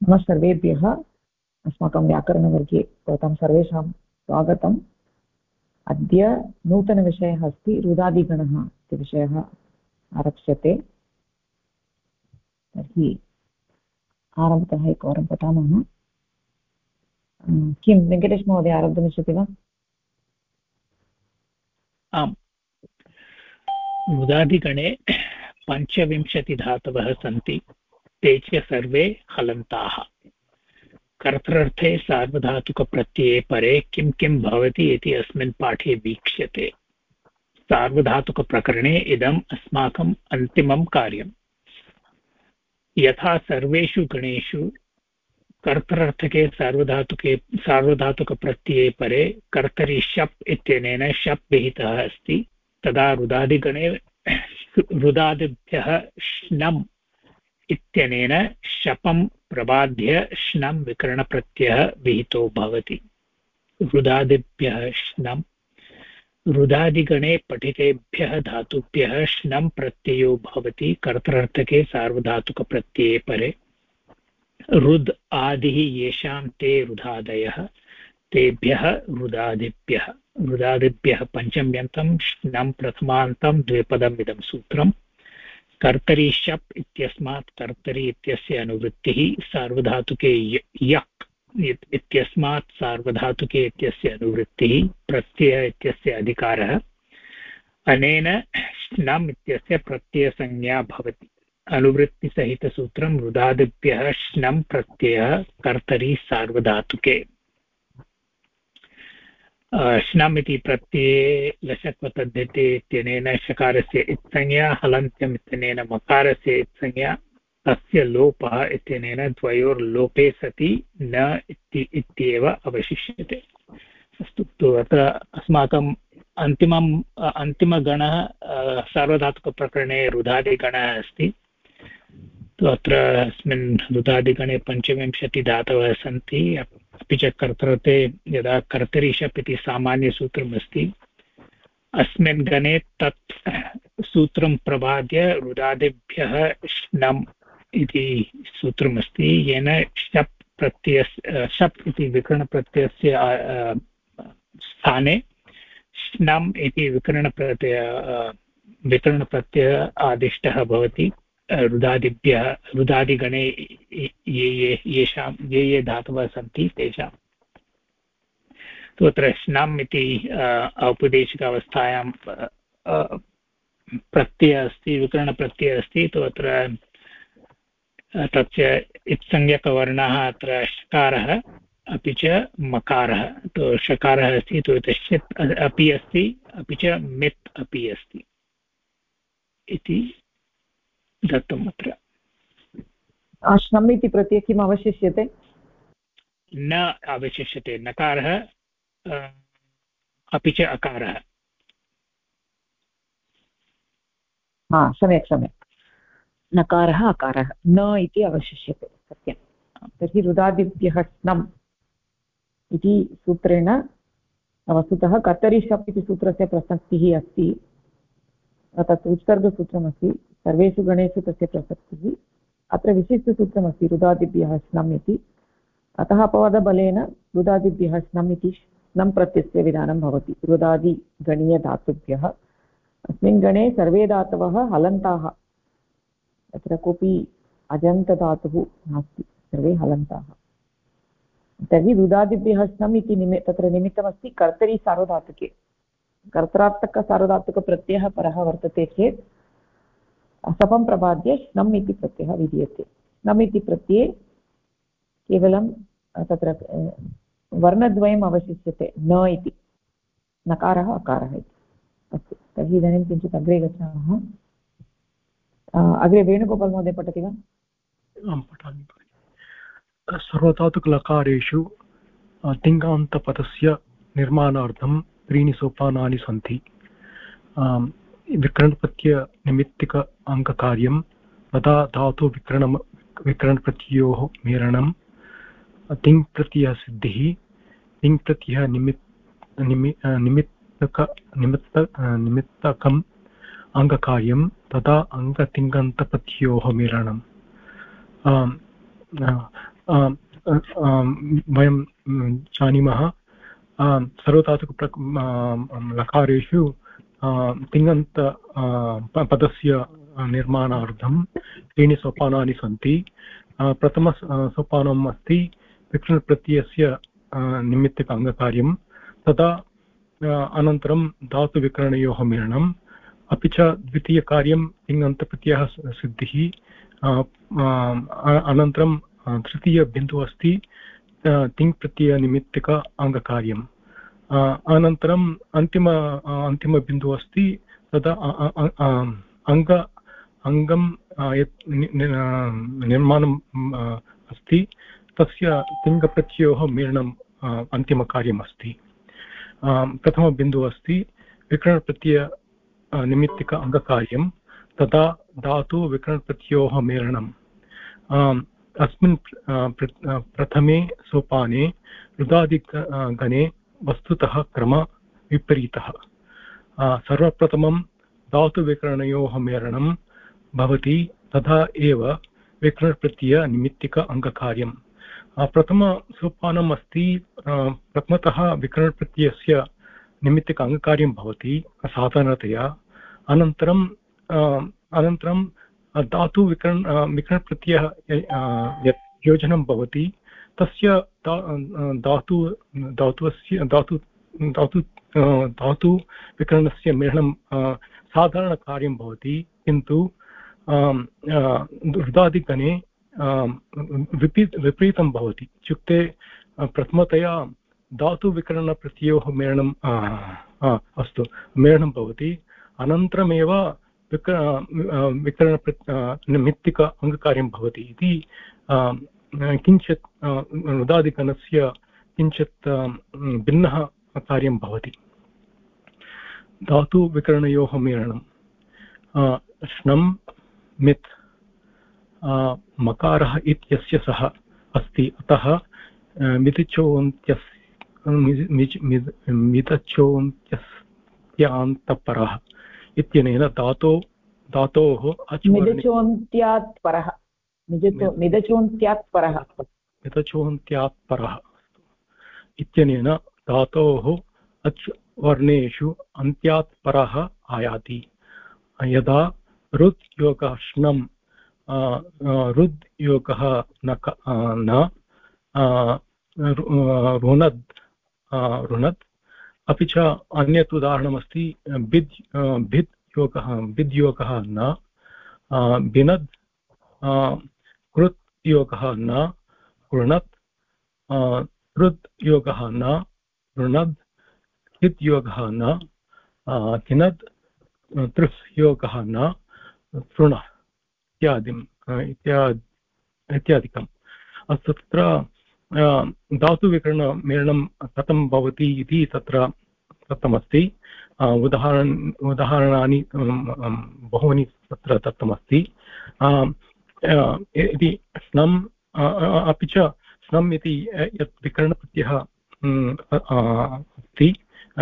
नमः सर्वेभ्यः। अस्माकं व्याकरणवर्गे भवतां सर्वेषां स्वागतम्। अद्य नूतनविषयः अस्ति रुदादिगणः इति विषयः आरप्स्यते। तर्हि आरम्भतः एकवारं पठामः। किं वेङ्कटेश महोदय आरब्धुमिच्छति वा? आम्, रुदादिगणे 25 धातवः सन्ति। ते च सर्वे हलन्ताः। कर्तृर्थे सार्वधातुकप्रत्यये परे किं किं भवति इति अस्मिन् पाठे वीक्ष्यते। सार्वधातुकप्रकरणे इदम् अस्माकम् अन्तिमं कार्यम्। यथा सर्वेषु गणेषु कर्तृर्थके सार्वधातुकप्रत्यये परे कर्तरि शप् इत्यनेन शप् विहितः अस्ति, तदा रुदादिगणे रुदादिभ्यः श्नम् इत्यनेन शपं प्रबाध्य श्नं विकरणप्रत्ययः विहितो भवति। रुदादिभ्यः श्नम्। रुदादिगणे पठितेभ्यः धातुभ्यः श्नं प्रत्ययो भवति कर्तृर्थके सार्वधातुकप्रत्यये परे। रुद् आदिः येषां ते रुदादयः तेभ्यः रुदादिभ्यः। रुदादिभ्यः पञ्चम्यन्तं श्नं प्रथमान्तं द्विपदमिदं सूत्रम्। कर्तरि शप् इत्यस्मात् कर्तरि इत्यस्य अनुवृत्तिः, सार्वधातुके यक् इत्यस्मात् सार्वधातुके इत्यस्य अनुवृत्तिः, प्रत्यय इत्यस्य अधिकारः। अनेन श्नम् इत्यस्य प्रत्ययसंज्ञा भवति। अनुवृत्तिसहितसूत्रं रुदादिभ्यः श्नं प्रत्ययः कर्तरि सार्वधातुके। श्नम् इति प्रत्यये लशक्वतद्धते इत्यनेन शकारस्य इत्संज्ञा, हलन्त्यम् इत्यनेन मकारस्य इत्संज्ञा, तस्य लोपः इत्यनेन द्वयोर्लोपे सति न इत्येव अवशिष्यते। अस्तु, तु अत्र अस्माकम् अन्तिमगणः सार्वधातुकप्रकरणे रुदादिगणः अस्ति। तु अत्र अस्मिन् रुदादिगणे 25 धातवः सन्ति। अपि च कर्तृते यदा कर्तरि शप् इति सामान्यसूत्रमस्ति, अस्मिन् गणे तत् सूत्रं प्रबाद्य रुदादिभ्यः श्नम् इति सूत्रमस्ति, येन शप् प्रत्ययस्य शप् इति विकरणप्रत्ययस्य स्थाने श्नम् इति विकरणप्रत्यय आदिष्टः भवति। रुदादिभ्यः रुदादिगणे ये धातवः सन्ति तेषां तु अत्र श्नम् इति औपदेशिकावस्थायां प्रत्ययः अस्ति, विकरणप्रत्ययः अस्ति। तु अत्र तस्य इत्संज्ञकवर्णः अत्र षकारः अपि च मकारः। तु षकारः अस्ति, तु षित् अपि अस्ति, अपि च मित् अपि अस्ति इति दत्तम्। अत्र श्नम् इति प्रत्यये किम् अवशिष्यते? न अवशिष्यते। नकारः अपि च अकारः। सम्यक् नकारः अकारः न इति अवशिष्यते। सत्यं। तर्हि रुदादिभ्यः श्नम् इति सूत्रेण वस्तुतः कर्तरि शप् इति सूत्रस्य प्रसक्तिः अस्ति। तत् उत्सर्गसूत्रमस्ति। सर्वेषु गणेषु तस्य प्रसक्तिः। अत्र विशिष्टसूत्रमस्ति रुदादिभ्यः श्नम् इति। अतः अपवादबलेन रुदादिभ्यः श्नम् इति श्नम् प्रत्ययस्य विधानं भवति। रुदादिगणीयधातुभ्यः अस्मिन् गणे सर्वे धातवः हलन्ताः। तत्र कोऽपि अजन्तधातुः नास्ति, सर्वे हलन्ताः। तर्हि रुदादिभ्यः श्नम् इति तत्र निमित्तमस्ति कर्तरि सार्वधातुके। कर्त्रार्थकसार्वधातुकप्रत्ययः परः वर्तते चेत् सपं प्रबाद्य श्नम् इति प्रत्ययः विधीयते। श्नम् इति प्रत्यये केवलं तत्र वर्णद्वयम् अवशिष्यते, न इति, नकारः अकारः इति। अस्तु, तर्हि इदानीं किञ्चित् अग्रे गच्छामः। अग्रे वेणुगोपाल् महोदय पठति वा? आं पठामि। सार्वधातुकलकारेषु तिङान्तपदस्य निर्माणार्थं 3 सोपानानि सन्ति। विकरणप्रत्ययनिमित्तिक अङ्गकार्यं, तदा धातु विकरणप्रत्ययोः मेलनं, तिङ्प्रत्ययसिद्धिः, तिङ्प्रत्ययः निमित्तकम् अङ्गकार्यं, तदा अङ्गतिङन्तप्रत्ययोः मेलनं। वयं जानीमः सर्वधातुक लकारेषु तिङन्त पदस्य निर्माणार्थं त्रीणि सोपानानि सन्ति। प्रथमसोपानम् अस्ति विकरणप्रत्ययस्य निमित्तक अङ्गकार्यं, तदा अनन्तरं धातुविकरणयोः मेलनम्, अपि च द्वितीयकार्यं तिङन्तप्रत्ययः सिद्धिः, अनन्तरं तृतीयबिन्दुः अस्ति तिङ्प्रत्ययनिमित्तक अङ्गकार्यम्, अनन्तरम् अन्तिमबिन्दुः अस्ति तदा अङ्गं यत् निर्माणम् अस्ति तस्य तिङ्प्रत्ययोः मेलनम् अन्तिमकार्यम् अस्ति। प्रथमबिन्दुः अस्ति विकरणप्रत्यय निमित्तक अङ्गकार्यं, तदा धातु विकरणप्रत्ययोः मेलनम्। अस्मिन् प्रथमे सोपाने रुदादिगणे वस्तुतः क्रम विपरीतः। सर्वप्रथमं धातुविकरणयोः मेलनं भवति, तथा एव विकरणप्रत्ययनिमित्तक अङ्गकार्यम्। प्रथमसोपानम् अस्ति प्रथमतः विकरणप्रत्ययस्य निमित्तक अङ्गकार्यं भवति साधारणतया, अनन्तरं विकरणप्रत्ययः यत् योजनं भवति तस्य धातुविकरणस्य मेलनं साधारणकार्यं भवति, किन्तु रुदादिगणे विपरीतं भवति। इत्युक्ते प्रथमतया धातुविकरणप्रत्ययोः मेलनं भवति, अनन्तरमेव विकरणनिमित्तक अङ्गकार्यं भवति इति किञ्चित् रुदादिगणस्य किञ्चित् भिन्नः कार्यं भवति। धातुविकरणयोः मेलनं श्नं मित् मकारः इत्यस्य सः अस्ति, अतः मिदचोन्त्यस्यान्तपरः इत्यनेन धातोः मिदचोन्त्यात् परः इत्यनेन धातोः अच् वर्णेषु अन्त्यात् परः आयाति। यदा रुद् योगः श्नं रुद् योगः न रुणद्, अपि च अन्यत् उदाहरणमस्ति भिद् योगः न भिनद्, कृत् योगः न कृणत्, कृद् योगः न रुणद्, किद् योगः न किनद्, तृस् योगः न तृण इत्यादिकम्। अस्तु, तत्र धातुविकरणमेलनं कथं भवति इति तत्र दत्तमस्ति। उदाहरणानि बहूनि तत्र दत्तमस्ति। यदि श्नम् अपि च श्नम् इति यत् विकरणप्रत्ययः अस्ति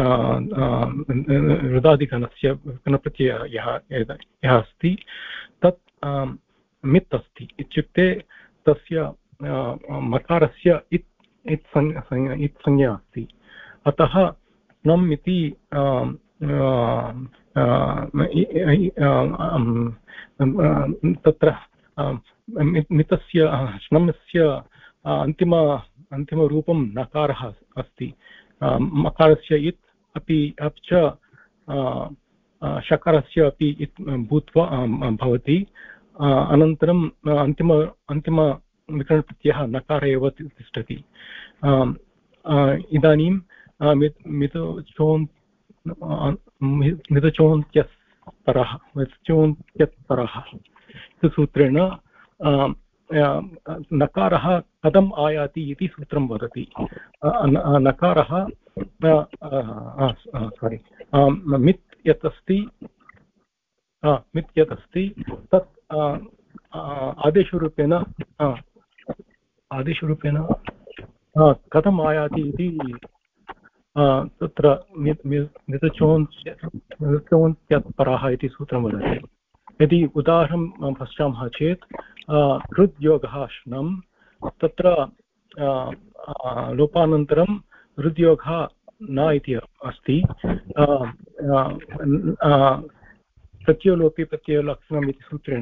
रुदादिगणस्य विकरणप्रत्ययः यः अस्ति तत् मित् अस्ति, इत्युक्ते तस्य मकारस्य इत् संज्ञा अस्ति, अतः श्नम् इति तत्र मितस्य श्नमस्य अन्तिमरूपं नकारः अस्ति। मकारस्य इत् अपि च शकारस्य अपि इत् भूत्वा भवति, अनन्तरम् अन्तिमविकरणप्रत्ययः नकार एव तिष्ठति। इदानीं मिदचोन्त्यत्परः इति सूत्रेण नकारः कथम् आयाति इति सूत्रं वदति। नकारः मित् यत् अस्ति तत् आदेशरूपेण कथम् आयाति इति तत्र मिदचोन्त्यत्परः इति सूत्रं वदति। यदि उदाहरणं पश्यामः चेत् कृद् योगः श्नं तत्र लोपानन्तरं हृद्योगः न इति अस्ति। प्रत्ययोलोपि प्रत्ययोलक्षणम् इति सूत्रेण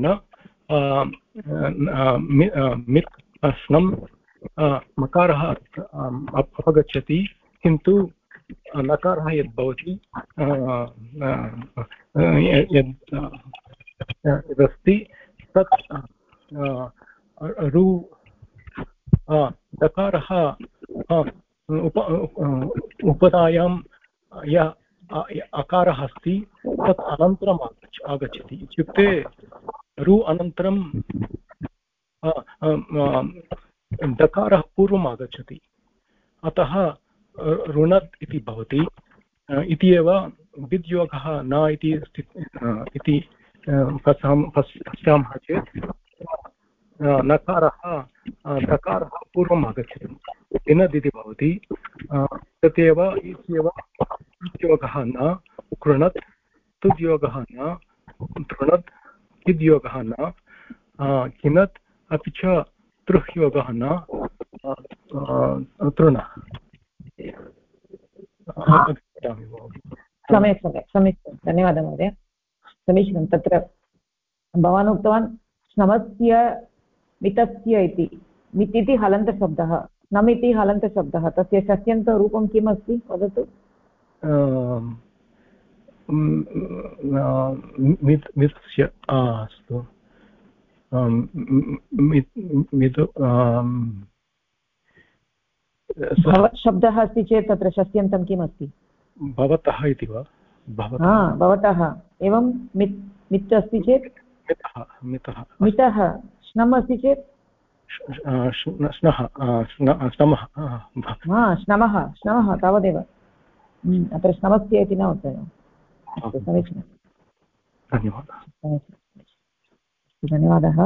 मित् स्नं मकारः अपगच्छति, किन्तु नकारः यद् भवति यदस्ति तत् रु दकारः उपधायां यः अकारः अस्ति तत् अनन्तरम् आगच्छति, इत्युक्ते रु अनन्तरं दकारः पूर्वम् आगच्छति, अतः ऋणत् इति भवति। इति एव विद्योगः न इति पश्यामः चेत् नकारः दकारः पूर्वम् आगच्छति, विनद् इति भवति। तदेव इत्येव विद्योगः न कृणत्, तुद्योगः न तृणत्, किद्योगः न किनत्, अपि च तृह्योगः न तृण। सम्यक् धन्यवादः महोदय, समीचीनं। तत्र भवान् उक्तवान् श्नमस्य मितस्य इति, मित् इति हलन्तशब्दः, श्नम् इति हलन्तशब्दः, तस्य शस्यन्तरूपं किम् अस्ति वदतु। मितस्य अस्तु, शब्दः अस्ति चेत् तत्र शस्यन्तं किम् अस्ति? भवतः इति वा? भवतः। एवं मित् अस्ति चेत् मितः, श्नम् अस्ति चेत् श्नमः तावदेव। अत्र श्नमस्य इति न उक्तवान्। समीचीनं, धन्यवादः।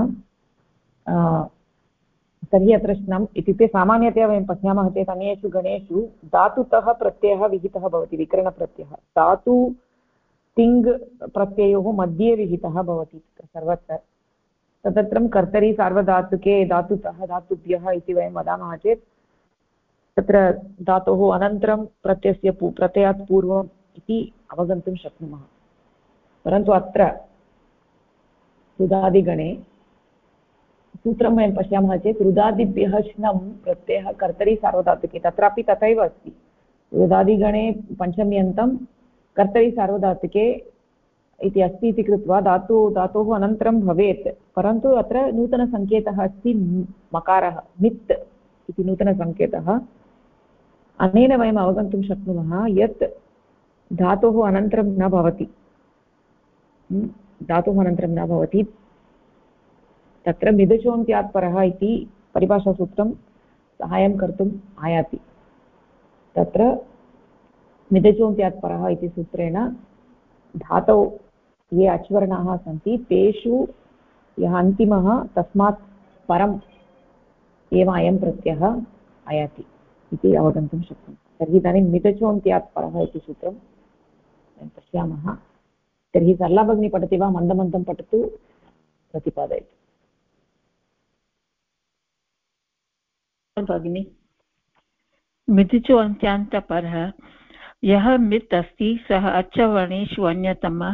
तर्हि अत्र श्नम् इत्युक्ते सामान्यतया वयं पश्यामः चेत् अन्येषु गणेषु धातुतः प्रत्ययः विहितः भवति, विकरणप्रत्ययः। धातु तिङ् प्रत्ययोः मध्ये विहितः भवति सर्वत्र। तदर्थं कर्तरि सार्वधातुके धातुतः धातुभ्यः इति वयं वदामः चेत् तत्र धातोः अनन्तरं प्रत्ययात् पूर्वम् इति अवगन्तुं शक्नुमः। परन्तु अत्र रुदादिगणे सूत्रं वयं पश्यामः चेत् रुदादिभ्यः श्नं प्रत्ययः कर्तरि सार्वधातुके, तत्रापि तथैव अस्ति। रुदादिगणे पञ्चम्यन्तं कर्तरि सार्वधातुके इति अस्ति इति कृत्वा धातोः अनन्तरं भवेत्, परन्तु अत्र नूतनसङ्केतः अस्ति मकारः, मित् इति नूतनसङ्केतः। अनेन वयम् अवगन्तुं शक्नुमः यत् धातोः अनन्तरं न भवति, तत्र मिदचोन्त्यात् परः इति परिभाषासूत्रं सहायं कर्तुम् आयाति। तत्र मिदचोन्त्यात् परः इति सूत्रेण धातौ ये अच्वर्णाः सन्ति तेषु यः अन्तिमः तस्मात् परम् एव अयं प्रत्ययः आयाति इति अवगन्तुं शक्नुमः। तर्हि इदानीं मिदचोन्त्यात् परः इति सूत्रं वयं पश्यामः। तर्हि सरला भगिनी पठति वा? मन्दं पठतु, प्रतिपादयतु भगिनी। मिदिचो अन्त्यान्तपरः यः मित् अस्ति सः अच्वर्णेषु अन्यतमः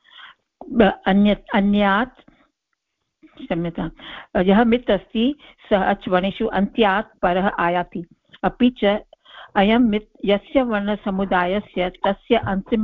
अन्यात् क्षम्यतां, यः मित् अस्ति सः अच्वर्णेषु अन्त्यात् परः आयाति। अपि च अयं मित् यस्य वर्णसमुदायस्य तस्य अन्तिम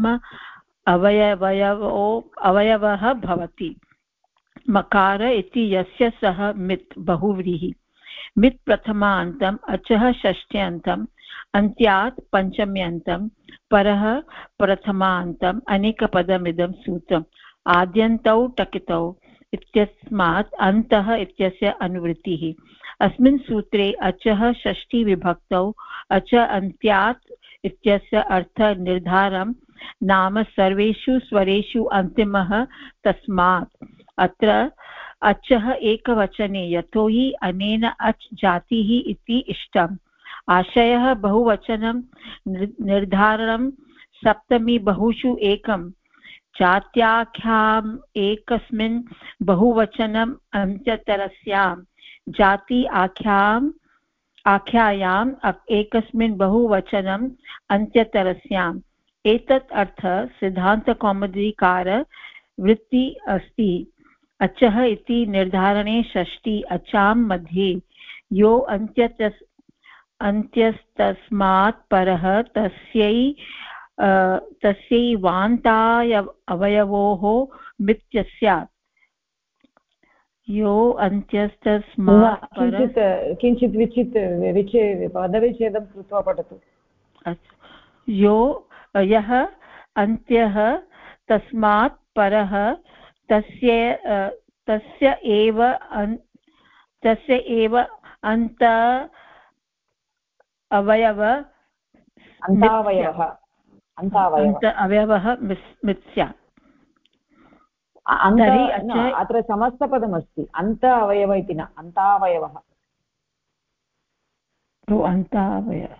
अवयवः भवति। मकार इति यस्य सः मित् बहुव्रीहि। मित् प्रथमान्तम् अचः षष्ट्यन्तम् अन्त्यात् पञ्चम्यन्तं परः प्रथमान्तम् अनेकपदमिदं सूत्रम्। आद्यन्तौ टकितौ इत्यस्मात् अन्तः इत्यस्य अनुवृत्तिः। अस्मिन् सूत्रे अचः षष्ठीविभक्तौ अच अन्त्यात् इत्यस्य अर्थनिर्धारं नाम सर्वेषु स्वरेषु अन्तिमः तस्मात्। अत्र अचः एकवचने यतोहि अनेन अच् जातिः इति इष्टम्। आशयः बहुवचनं निर्धारणं सप्तमी बहुषु एकं जात्याख्याम् एकस्मिन् बहुवचनम् अन्त्यतरस्याम् जाति आख्यायाम् एकस्मिन् बहुवचनम् अन्त्यतरस्याम् एतत् अर्थः सिद्धान्तकौमुदीकार वृत्ति अस्ति। अचः इति निर्धारणे षष्ठी अचां मध्ये यो अन्त्यस्तस्मात् परः तस्यैवान्ताय अवयवोः मिथ्य स्यात्। यो अन्त्यस्तस्मात् किञ्चित् पदविच्छेदं कृत्वा पठतु। यो यः अन्त्यः तस्मात् परः तस्य एव अन्त अवयवः मिथ्या। अत्र समस्तपदमस्ति अन्त अवयव इति न अन्तावयवः। अन्तावयवः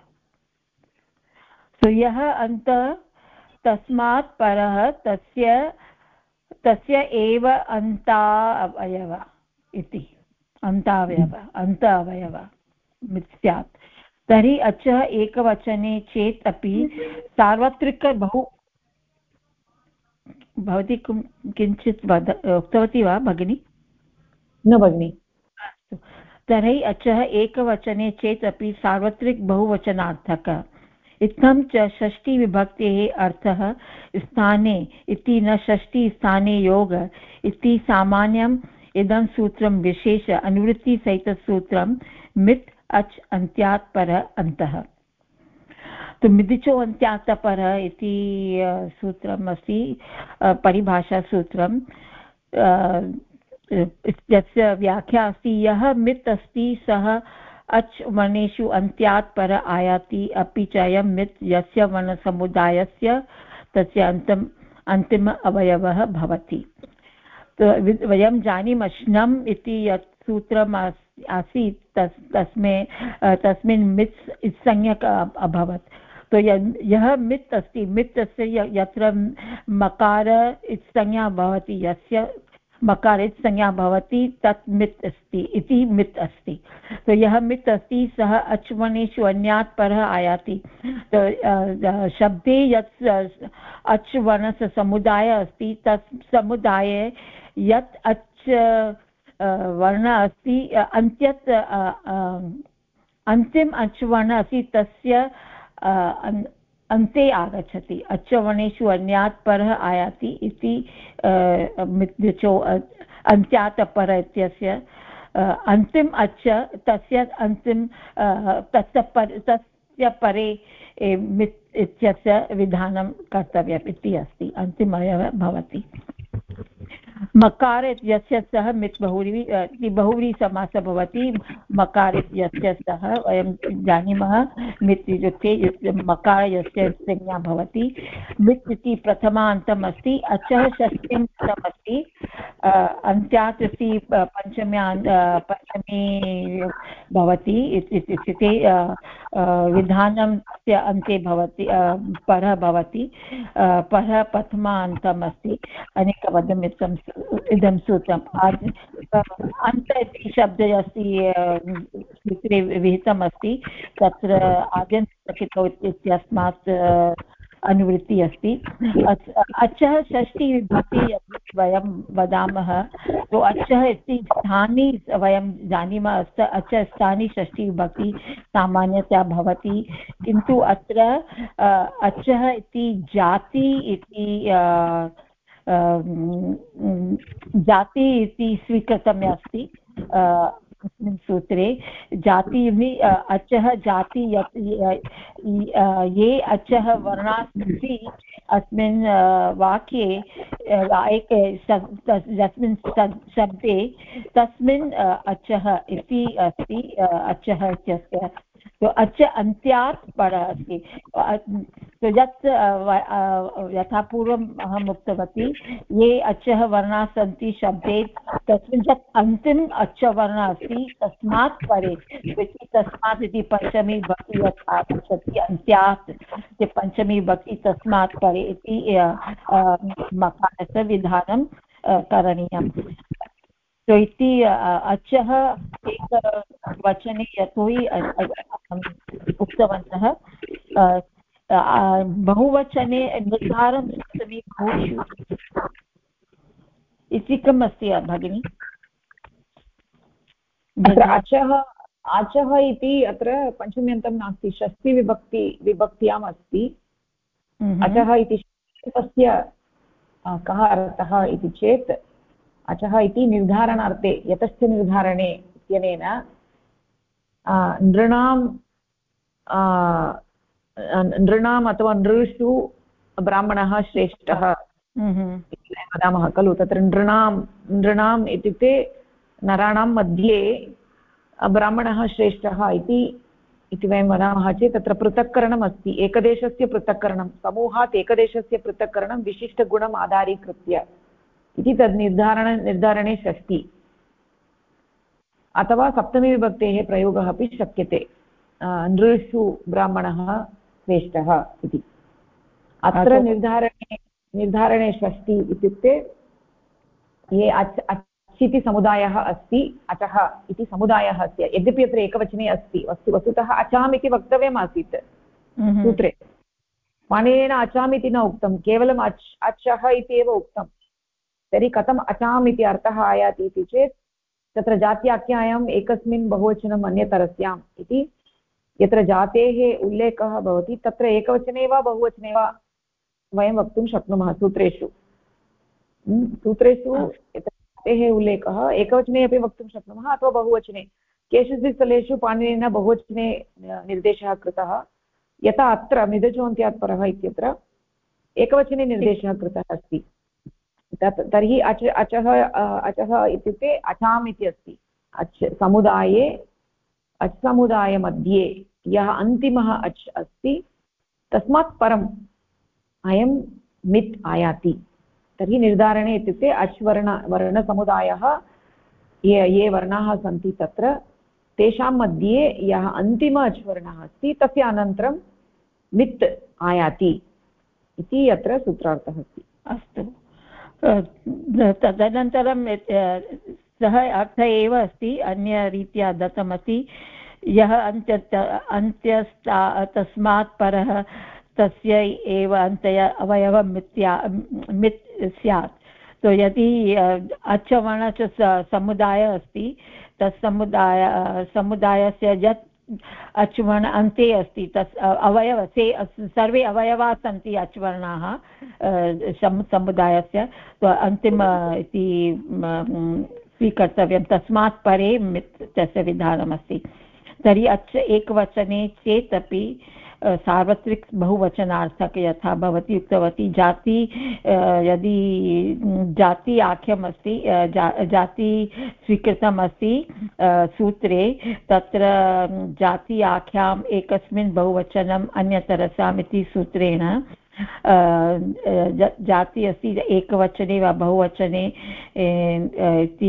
यः अन्त तस्मात् परः तस्य एव अन्ता अवयव इति अन्त अवयव स्यात्। तर्हि अचः एकवचने चेत् अपि सार्वत्रिक बहु भवती किञ्चित् उक्तवती वा भगिनी? न भगिनि। अस्तु, तर्हि अचः एकवचने चेत् अपि सार्वत्रिक बहुवचनार्थकः। इत्थं च षष्ठीविभक्तेः अर्थः स्थाने इति न षष्ठीस्थाने योग इति सामान्यम् इदं सूत्रं विशेष अनुवृत्तिसहितसूत्रं मित् अच् अन्त्यात् पर अन्तः। तो मिदिचो अन्त्यात् पर इति सूत्रम् अस्ति, परिभाषासूत्रं, यस्य व्याख्या अस्ति यः मित् अस्ति सः अच् वर्णेषु अन्त्यात् पर आयाति, अपि च अयं मित् यस्य वर्णसमुदायस्य तस्य अन्तिम अवयवः भवति। तो वयं जानीमः श्नम् इति यत् सूत्रम् आसीत् तस्मिन् मित् संज्ञक अभवत्। तो यः मित् अस्ति, मित् अस्य यत्र मकार संज्ञा भवति, यस्य मकार संज्ञा भवति तत् मित् अस्ति इति मित् अस्ति। तो यः मित् अस्ति सः अच् वर्णेषु अन्यात् परः आयाति। तो शब्दे यत् अच् वर्णस्य समुदायः अस्ति तत् समुदाये यत् अच् वर्ण अस्ति अन्तिम अच् वर्ण अस्ति तस्य अन्ते आगच्छति। अच् वर्णेषु अन्यात् परः आयाति इति मित्युचो अन्त्यात् पर इत्यस्य अन्तिम अच् तस्य तस्य परे मित् इत्यस्य विधानं कर्तव्यम् इति अस्ति। अन्तिमः भवति मकार इत्यस्य सः मित् बहुव्रीहि समासः भवति। मकार इत्यस्य सः वयं जानीमः मित् इत्युक्ते मकार यस्य संज्ञा भवति। मित् इति प्रथमान्तम् अस्ति, अचः षष्ठ्यन्तमस्ति, अन्त्यात् इति पञ्चमी भवति इत्युक्ते विधानस्य अन्ते भवति, परः भवति, परः प्रथमान्तम् अस्ति। अनेकपदम् इदं सूत्रम् अन्त इति शब्दः अस्ति सूत्रे विहितम् अस्ति। तत्र आद्यन्तलिखितौ इत्यस्मात् अनुवृत्तिः अस्ति। अचः षष्ठीविभक्ति वयं वदामः, तो अचः इति स्थानी वयं जानीमः, अचः स्थानी षष्ठीविभक्ति सामान्यतया भवति, किन्तु अत्र अचः इति जाति इति जाति इति स्वीकृतम् अस्ति अस्मिन् सूत्रे। जाति अचः जाति ये अचः वर्णाः सन्ति अस्मिन् वाक्ये यस्मिन् शब्दे तस्मिन् अचः इति अस्ति। अचः इत्यस्य तो अच अन्त्यात् परः अस्ति। तो यत् यथा पूर्वम् अहम् उक्तवती, ये अचः वर्णाः सन्ति शब्दे तस्मिन् यत् अन्तिम अच वर्णः अस्ति तस्मात् परे तस्मात् इति पञ्चमी विभक्ति यत् आगच्छति अन्त्यात् इति पञ्चमी विभक्ति तस्मात् परे इति मकारस्य विधानं करणीयम्। तो इति अचः एकवचने यतोहि उक्तवन्तः बहुवचने निर्धारं सप्तमी बहुषु इति किम् अस्ति भगिनि? आचः इति अत्र पञ्चम्यन्तं नास्ति, विभक्त्याम् अस्ति। अचः इति तस्य कः अर्थः इति चेत् अचः इति निर्धारणार्थे यतस्य निर्धारणे इत्यनेन नृणाम् अथवा नृषु ब्राह्मणः श्रेष्ठः वदामः खलु। तत्र नृणाम् इत्युक्ते नराणां मध्ये ब्राह्मणः श्रेष्ठः इति वयं वदामः चेत् तत्र पृथक्करणम् अस्ति, एकदेशस्य पृथक्करणं, समूहात् एकदेशस्य पृथक्करणं विशिष्टगुणम् आधारीकृत्य इति तद् निर्धारणे षष्ठी अथवा सप्तमीविभक्तेः प्रयोगः अपि शक्यते। नृषु ब्राह्मणः श्रेष्ठः इति। अत्र निर्धारणे षष्ठी इत्युक्ते ये अच् इति समुदायः अस्ति, अचः इति समुदायः अस्ति, यद्यपि अत्र एकवचने अस्ति, वस्तुतः अचाम् इति वक्तव्यमासीत् सूत्रे। पाणिनेन अचाम् इति न उक्तं, केवलम् अचः इति एव उक्तं। तर्हि कथम् अचाम् इति अर्थः आयाति इति चेत् तत्र जात्याख्यायाम् एकस्मिन् बहुवचनम् अन्यतरस्याम् इति यत्र जातेः उल्लेखः भवति तत्र एकवचने वा बहुवचने वा वयं वक्तुं शक्नुमः। सूत्रेषु जातेः उल्लेखः एकवचने अपि वक्तुं शक्नुमः अथवा बहुवचने। केषुचित् स्थलेषु पाणिनिना बहुवचने निर्देशः कृतः, यथा अत्र मिदचोन्त्यात् परः इत्यत्र एकवचने निर्देशः कृतः अस्ति। तर्हि अचः इत्युक्ते अचाम् इति अस्ति। अच् समुदायमध्ये यः अन्तिमः अच् अस्ति तस्मात् परम् अयं मित् आयाति। तर्हि निर्धारणे इत्युक्ते अच् वर्णसमुदायः ये वर्णाः सन्ति तत्र तेषां मध्ये यः अन्तिम अच् वर्णः अस्ति तस्य अनन्तरं मित् आयाति इति अत्र सूत्रार्थः अस्ति। अस्तु, तदनन्तरं सः अर्थः एव अस्ति, अन्यरीत्या दत्तमस्ति। यः अन्त्यस्ता तस्मात् परः तस्य एव अन्तय अवयवं मित् स्यात्। तो यदि अचवर्णस्य समुदायः अस्ति तत् समुदायस्य यत् अचवर्ण अन्ते अस्ति तस् अवयव सर्वे अवयवाः सन्ति अचवर्णाः समुदायस्य, तो अन्तिम इति स्वीकर्तव्यं। तस्मात् परे मित् तस्य विधानमस्ति। तर्हि अच् एकवचने चेत् अपि सार्वत्रिक बहुवचनार्थक यथा भवती उक्तवती, जाति यदि जाति आख्यम् अस्ति, जाति स्वीकृतम् अस्ति सूत्रे, तत्र जाति आख्याम् एकस्मिन् बहुवचनम् अन्यतरसाम् इति सूत्रेण जाति अस्ति एकवचने वा बहुवचने इति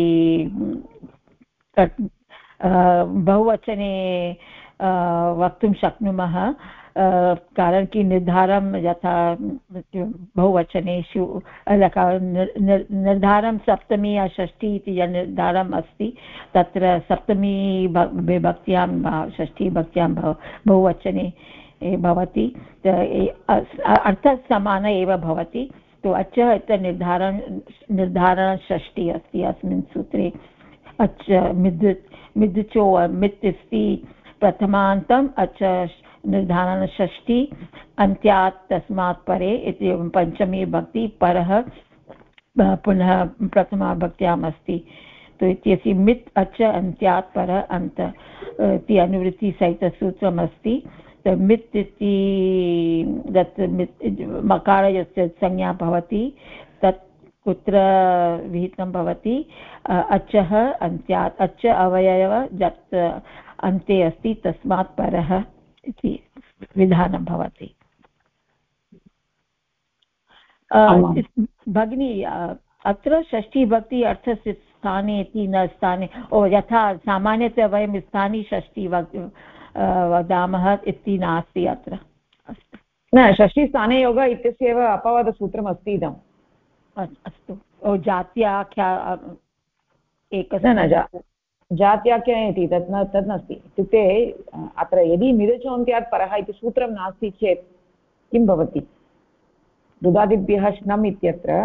बहुवचने वक्तुं शक्नुमः, कारण कि निर्धारं यथा बहुवचनेषु निर्धारं सप्तमी या षष्ठी इति यत् निर्धारम् अस्ति तत्र सप्तमी विभक्त्यां षष्ठी विभक्त्यां बहुवचने भवति, अर्थः समान एव भवति। तो अच् इति निर्धारणषष्ठी अस्ति अस्मिन् सूत्रे। अच् मिद्चो मित् अस्ति प्रथमान्तम् अच् निर्धारणषष्ठी अन्त्यात् तस्मात् परे इति पञ्चमी विभक्ति परः पुनः प्रथमा विभक्त्याम् अस्ति। तो इत्यस्य मित् अच् अन्त्यात् परः अन्त इति अनुवृत्तिसहितसूत्रमस्ति। मित् इति तत् मकार यस्य संज्ञा भवति तत् कुत्र विहितं भवति, अचः अन्त्यात्, अच् अवयव यत् अन्ते अस्ति तस्मात् परः इति विधानं भवति। भगिनी अत्र षष्ठी भक्ति अर्थस्य स्थाने इति न स्थाने, यथा सामान्यतया वयं स्थाने षष्ठी वदामः इति नास्ति अत्र। न, षष्ठीस्थाने योग इत्यस्य एव अपवादसूत्रम् अस्ति इदम्। अस्तु, जात्याख्या एकस्य जात्याख्य इति तत् नास्ति इत्युक्ते अत्र यदि मिदचोन्त्यात् परः इति सूत्रं नास्ति चेत् किं भवति रुदादिभ्यः श्नम् इत्यत्र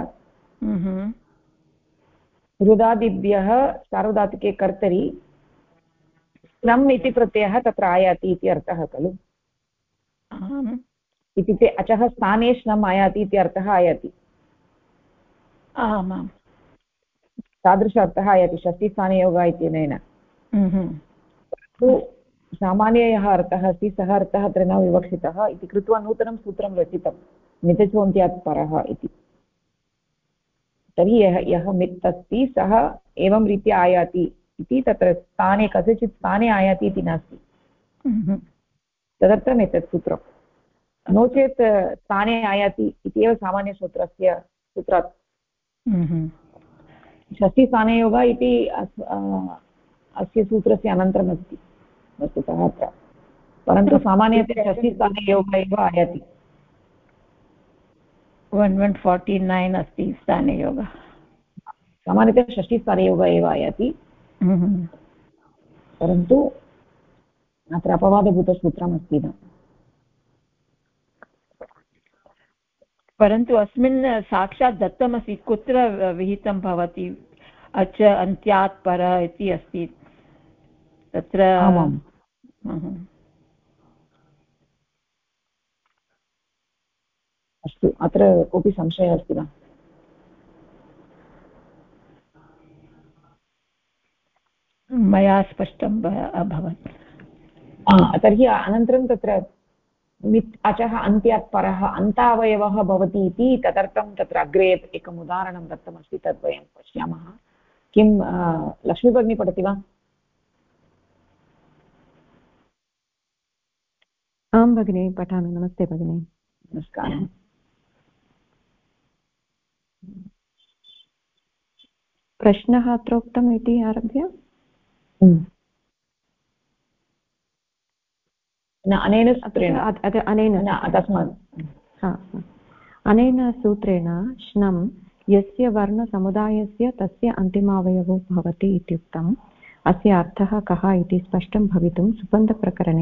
रुदादिभ्यः सार्वधातुके कर्तरि श्नम् इति प्रत्ययः तत्र आयाति इति अर्थः खलु इत्युक्ते अचः स्थाने श्नम् आयाति इति अर्थः आयाति आमां तादृश अर्थः आयाति षष्ठीस्थाने योगः इत्यनेन सामान्य यः अर्थः अस्ति सः अर्थः अत्र न विवक्षितः इति कृत्वा नूतनं सूत्रं रचितं मितचोन्त्यात् परः इति तर्हि यः मित् अस्ति सः एवं रीत्या आयाति इति तत्र स्थाने कस्यचित् स्थाने आयाति इति नास्ति तदर्थम् एतत् सूत्रं नो चेत् स्थाने आयाति इत्येव सामान्यसूत्रस्य सूत्रात् षष्ठीस्थाने योगः इति अस्य सूत्रस्य अनन्तरमस्ति वस्तुतः अत्र परन्तु सामान्यतया षष्ठीस्थाने योगः एव आयाति 1149 अस्ति स्थाने योगः सामान्यतया षष्ठीस्थाने योगः एव आयाति परन्तु अत्र अपवादभूतसूत्रमस्ति न परन्तु अस्मिन् साक्षात् दत्तमस्ति कुत्र विहितं भवति अच अन्त्यात् परः इति अस्ति तत्र अस्तु अत्र कोऽपि संशयः अस्ति वा मया स्पष्टं अभवत् तर्हि अनन्तरं तत्र मित् अचः अन्त्यात् परः अन्तावयवः भवति इति तदर्थं तत्र अग्रे एकम् उदाहरणं दत्तमस्ति तद् वयं पश्यामः किं लक्ष्मीभगिनी पठति वा आं भगिनी पठामि नमस्ते भगिनी नमस्कारः प्रश्नः अत्र उक्तम् इति आरभ्य अनेन सूत्रेण अनेन सूत्रेण श्नं यस्य वर्णसमुदायस्य तस्य अन्तिमावयवो भवति इत्युक्तम् अस्य अर्थः कः इति स्पष्टं भवितुं सुबन्धप्रकरणे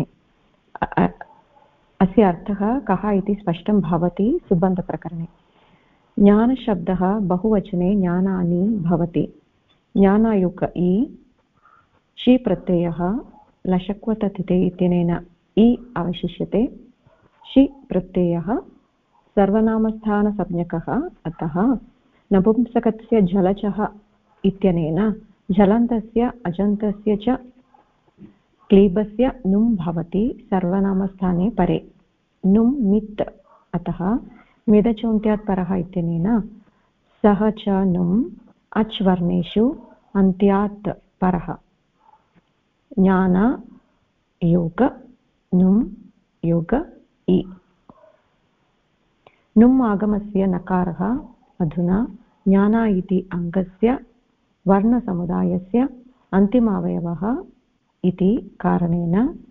अस्य अर्थः कः इति स्पष्टं भवति सुबन्धप्रकरणे ज्ञानशब्दः बहुवचने ज्ञानानि भवति ज्ञानायुक इ षि प्रत्ययः लशक्वततिथे इत्यनेन इ अवशिष्यते षि प्रत्ययः सर्वनामस्थानसंज्ञकः अतः नपुंसकस्य झलचः इत्यनेन झलन्तस्य अजन्तस्य च क्लीबस्य नुम् भवति सर्वनामस्थाने परे नुम् मित् अतः मेदचोन्त्यात् परः इत्यनेन सः च नुम् अच् वर्णेषु अन्त्यात् परः ज्ञान योग नुम् योग इ नुम् आगमस्य नकारः अधुना ज्ञाना इति अङ्गस्य वर्णसमुदायस्य अन्तिमावयवः इति कारणेन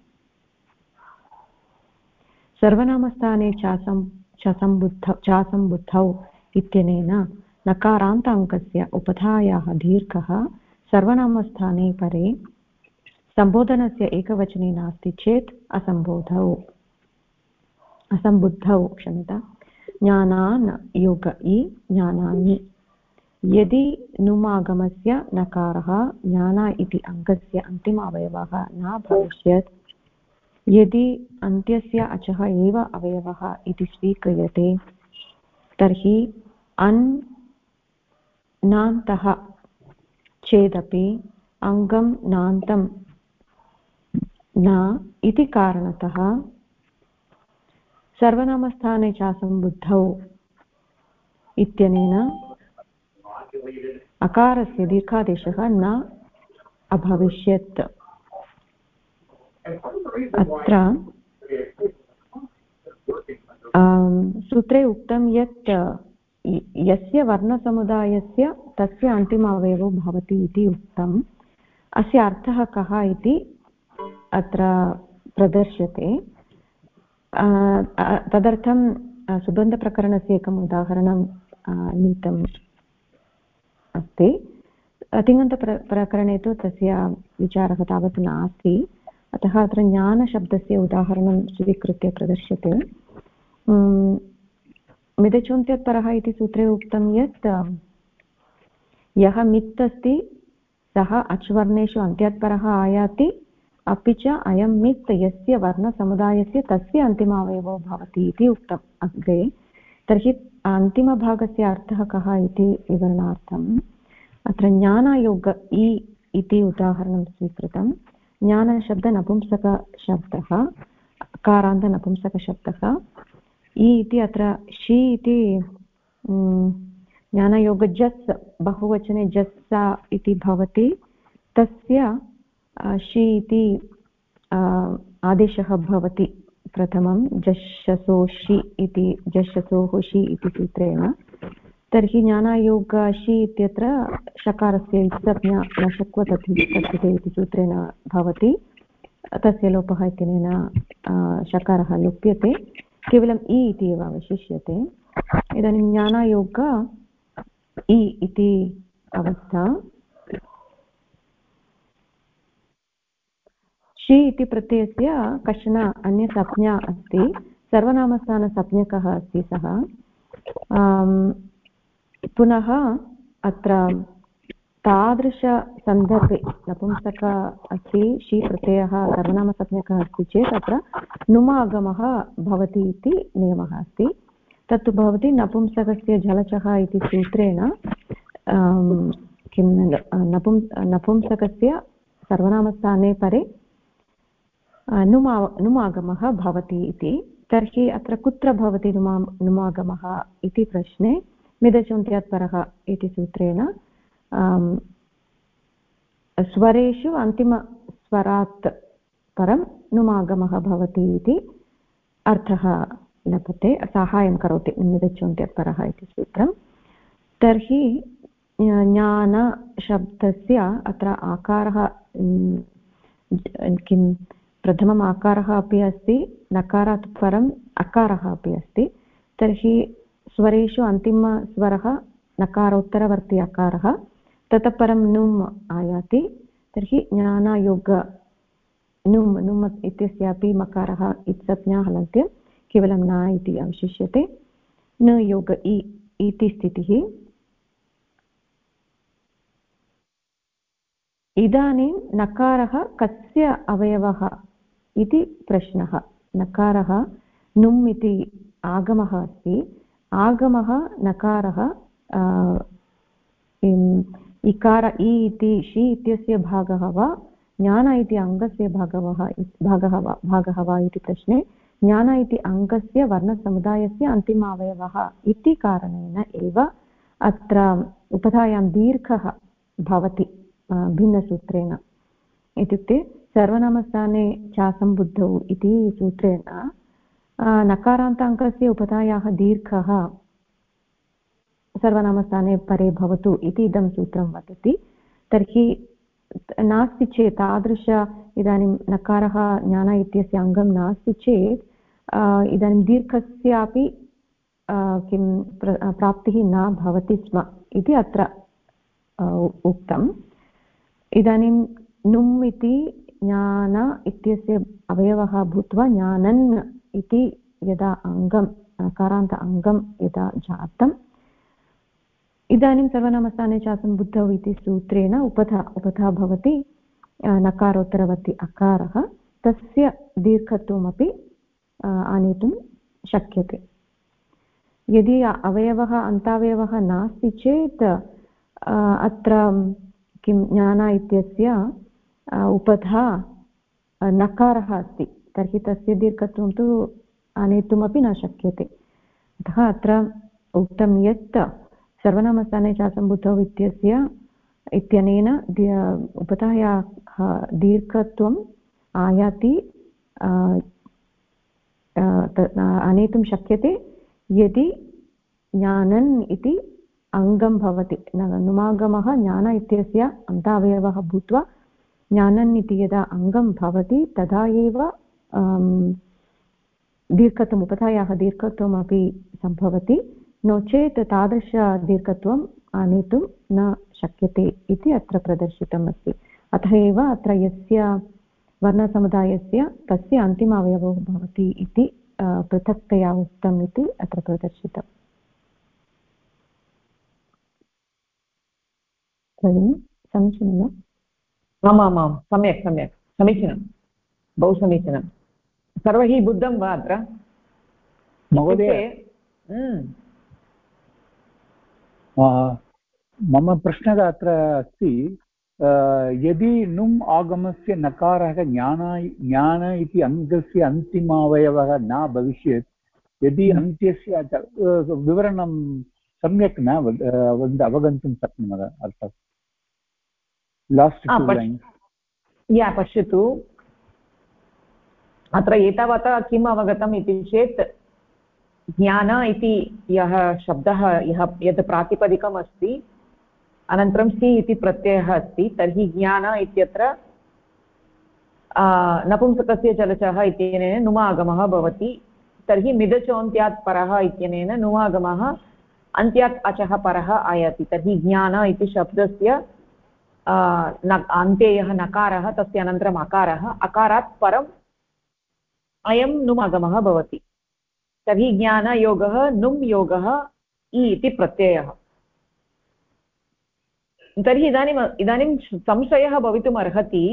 सर्वनामस्थाने चासम्बुद्धौ इत्यनेन नकारान्त अङ्कस्य उपधायाः दीर्घः सर्वनामस्थाने परे सम्बोधनस्य एकवचने नास्ति चेत् असम्बुद्धौ क्षम्यता ज्ञानान् योग इ ज्ञानानि यदि नुमागमस्य नकारः ज्ञाना इति अङ्गस्य अन्तिमावयवः न भविष्यत् यदि अन्त्यस्य अचः एव अवयवः इति स्वीक्रियते तर्हि अन् नान्तः चेदपि अङ्गं नान्तं न इति कारणतः सर्वनामस्थाने चासम्बुद्धौ इत्यनेन अकारस्य दीर्घादेशः न अभविष्यत् अत्र सूत्रे उक्तं यत् यस्य वर्णसमुदायस्य तस्य अन्तिमावयवो भवति इति उक्तम् अस्य अर्थः कः इति अत्र प्रदर्श्यते तदर्थं सुबन्धप्रकरणस्य एकम् उदाहरणं नीतम् अस्ति तिङन्तप्रकरणे तु तस्य विचारः तावत् नास्ति, अतः अत्र ज्ञानशब्दस्य उदाहरणं स्वीकृत्य प्रदर्श्यते। मिदचोन्त्यत्परः इति सूत्रे उक्तं यत् यः मित् अस्ति सः अच्वर्णेषु अन्त्यात्परः आयाति, अपि च अयं मित् यस्य वर्णसमुदायस्य तस्य अन्तिमावयवो भवति इति उक्तम् अग्रे। तर्हि अन्तिमभागस्य अर्थः कः इति विवरणार्थम् अत्र ज्ञानायोग इ इति उदाहरणं स्वीकृतं। ज्ञानशब्दनपुंसकशब्दः, कारान्तनपुंसकशब्दः। इ इति अत्र शी इति ज्ञानयोगजस् बहुवचने जस्सा इति भवति, तस्य शी इति आदेशः भवति प्रथमं जश्शसोषि इति, जश्शसोः षि इति सूत्रेण। तर्हि ज्ञानायोगषि इत्यत्र शकारस्य इत्संज्ञा न शक्वतथिते इति सूत्रेण भवति, तस्य लोपः इत्यनेन शकारः लुप्यते, केवलम् इ इति एव अवशिष्यते। इदानीं ज्ञानायोग इ इति अवस्था। षि इति प्रत्ययस्य कश्चन अन्यसंज्ञा अस्ति, सर्वनामस्थानसंज्ञकः अस्ति सः। पुनः अत्र तादृशसन्दर्भे नपुंसक अस्ति, षि प्रत्ययः सर्वनामसंज्ञकः अस्ति चेत् अत्र नुमागमः भवति इति नियमः अस्ति। तत्तु भवति नपुंसकस्य झलचः इति सूत्रेण किं नपुंसकस्य सर्वनामस्थाने परे नुमागमः भवति इति। तर्हि अत्र कुत्र भवति नुमागमः इति प्रश्ने मिदचोन्त्यात्परः इति सूत्रेण स्वरेषु अन्तिमस्वरात् परं नुमागमः भवति इति अर्थः लभते, साहाय्यं करोति मिदचोन्त्यात्परः इति सूत्रं। तर्हि ज्ञानशब्दस्य अत्र आकारः किं प्रथमम् आकारः अपि अस्ति, नकारात् परम् अकारः अपि अस्ति। तर्हि स्वरेषु अन्तिमस्वरः नकारोत्तरवर्ती अकारः, ततः परं नुम् आयाति। तर्हि ज्ञानायोग नुम् इत्यस्यापि मकारः इत्संज्ञा हलन्त्य, केवलं न इति अवशिष्यते। न योग इति स्थितिः। इदानीं नकारः कस्य अवयवः इति प्रश्नः। नकारः नुम् इति आगमः अस्ति, आगमः नकारः इकार इ इति षि इत्यस्य भागः वा ज्ञान इति अङ्गस्य भागः वा इति प्रश्ने ज्ञान इति अङ्गस्य वर्णसमुदायस्य अन्तिम अवयवः इति कारणेन एव अत्र उपधायां दीर्घः भवति भिन्नसूत्रेण। इत्युक्ते सर्वनामस्थाने चासम्बुद्धौ इति सूत्रेण नकारान्त अङ्कस्य उपधायाः दीर्घः सर्वनामस्थाने परे भवतु इति इदं सूत्रं वदति। तर्हि नास्ति चेत् तादृश इदानीं नकारः ज्ञान इत्यस्य अङ्गं नास्ति चेत् इदानीं दीर्घस्यापि किं प्राप्तिः न भवति स्म इति अत्र उक्तम्। इदानीं नुम् इति ज्ञान इत्यस्य अवयवः भूत्वा ज्ञानन् इति यदा अङ्गं नकारान्त अङ्गं यदा जातम्, इदानीं सर्वनामस्थाने चासम्बुद्धौ इति सूत्रेण उपधा भवति नकारोत्तरवर्ती अकारः, तस्य दीर्घत्वमपि आनेतुं शक्यते। यदि अवयवः अन्तावयवः नास्ति चेत् अत्र किं ज्ञान इत्यस्य उपधा नकारः अस्ति, तर्हि तस्य दीर्घत्वं तु आनेतुमपि न शक्यते। अतः अत्र उक्तं यत् सर्वनामस्थाने चासम्बुद्धौ इत्यनेन उपधायाः दीर्घत्वम् आयाति आनेतुं शक्यते यदि ज्ञानन् इति अङ्गं भवति। नुमागमः ज्ञान इत्यस्य अन्तावयवः भूत्वा ज्ञानन् इति यदा अङ्गं भवति तदा एव दीर्घत्वम् उपधायाः दीर्घत्वमपि सम्भवति, नो चेत् तादृशदीर्घत्वम् आनेतुं न शक्यते इति अत्र प्रदर्शितम् अस्ति। अतः एव अत्र यस्य वर्णसमुदायस्य तस्य अन्तिम अवयवो भवति इति पृथक्तया उक्तम् इति अत्र प्रदर्शितम्। समीचीनं वा? आमामां सम्यक् सम्यक् समीचीनं बहु समीचीनं। सर्वैः बुद्धं वा अत्र महोदय? मम प्रश्नः अत्र अस्ति, यदि नुम् आगमस्य नकारः ज्ञान इति अङ्गस्य अन्तिमावयवः न भविष्यत्, यदि अन्त्यस्य विवरणं सम्यक् न अवगन्तुं शक्नुमः अर्थात् लास्ट् टु लैन्। या पश्यतु अत्र एतावता किम् अवगतम् इति चेत् ज्ञान इति यः शब्दः यत् प्रातिपदिकम् अस्ति अनन्तरं सि इति प्रत्ययः अस्ति, तर्हि ज्ञान इत्यत्र नपुंसकस्य चलचः इत्यनेन नुमागमः भवति। तर्हि मिदचोन्त्यात् परः इत्यनेन नुमागमः अन्त्यात् अचः परः आयाति। तर्हि ज्ञान इति शब्दस्य अन्ते यः नकारः तस्य अनन्तरम् अकारः, अकारात् परम् अयं नुमागमः भवति। तर्हि ज्ञानयोगः नुम् योगः इ इति प्रत्ययः। तर्हि इदानीं संशयः भवितुमर्हति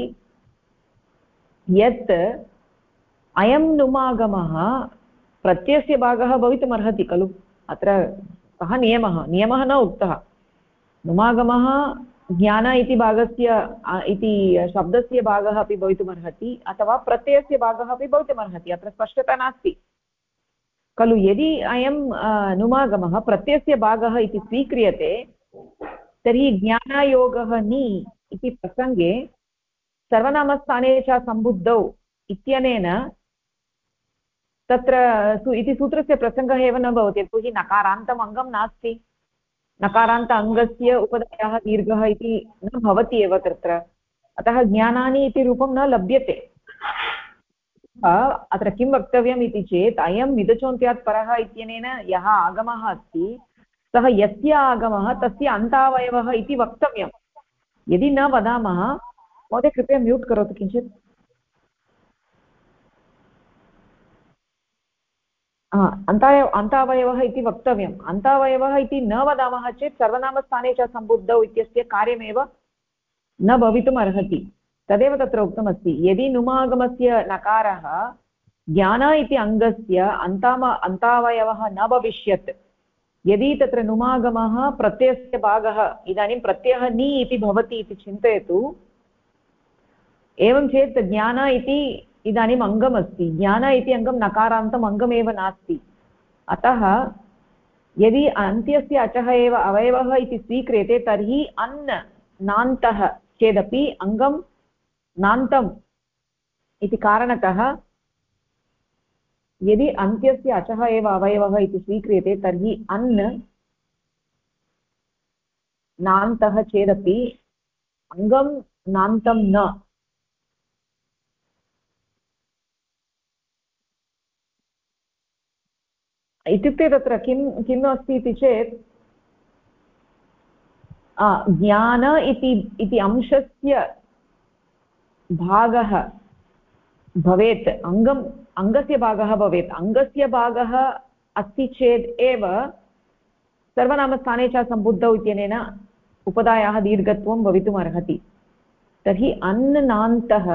यत् अयं नुमागमः प्रत्ययस्य भागः भवितुमर्हति खलु। अत्र कः नियमः न उक्तः। नुमागमः ज्ञान इति भागस्य इति शब्दस्य भागः अपि भवितुमर्हति अथवा प्रत्ययस्य भागः अपि भवितुमर्हति। अत्र स्पष्टता नास्ति खलु। यदि अयं नुमागमः प्रत्ययस्य भागः इति स्वीक्रियते तर्हि ज्ञानयोगः नि इति प्रसङ्गे सर्वनामस्थाने च सम्बुद्धौ इत्यनेन तत्र इति सूत्रस्य प्रसङ्गः एव न भवति। यतोहि नकारान्तम् अङ्गं नास्ति, नकारान्त अङ्गस्य उपधायाः दीर्घः इति न भवति एव तत्र। अतः ज्ञानानि इति रूपं न लभ्यते। अत्र किं वक्तव्यम् इति चेत् अयं मिदचोन्त्यात् परः इत्यनेन यः आगमः अस्ति सः यस्य आगमः तस्य अन्तावयवः इति वक्तव्यं। यदि न वदामः, महोदय कृपया म्यूट् करोतु किञ्चित्। अन्तावयवः इति वक्तव्यम्। अन्तावयवः इति न वदामः चेत् सर्वनामस्थाने च सम्बुद्धौ इत्यस्य कार्यमेव न भवितुम् अर्हति। तदेव तत्र उक्तमस्ति। यदि नुमागमस्य नकारः ज्ञान इति अङ्गस्य अन्तावयवः न भविष्यत्, यदि तत्र नुमागमः प्रत्ययस्य भागः, इदानीं प्रत्ययः नि इति भवति इति चिन्तयतु। एवं चेत् ज्ञान इति इदानीम् अङ्गमस्ति, ज्ञान इति अङ्गं नकारान्तम् अङ्गमेव नास्ति। अतः यदि अन्त्यस्य अचः एव अवयवः इति स्वीक्रियते तर्हि अन् नान्तः चेदपि अङ्गं नान्तम् इति कारणतः यदि अन्त्यस्य अचः एव अवयवः इति स्वीक्रियते तर्हि अन् नान्तः चेदपि अङ्गं नान्तं न। इत्युक्ते तत्र किम् अस्ति इति चेत् ज्ञान इति अंशस्य भागः भवेत्, अङ्गस्य भागः भवेत्। अङ्गस्य भागः अस्ति चेत् एव सर्वनामस्थाने च सम्बुद्धौ इत्यनेन उपधायाः दीर्घत्वं भवितुम् अर्हति। तर्हि अन् नान्तः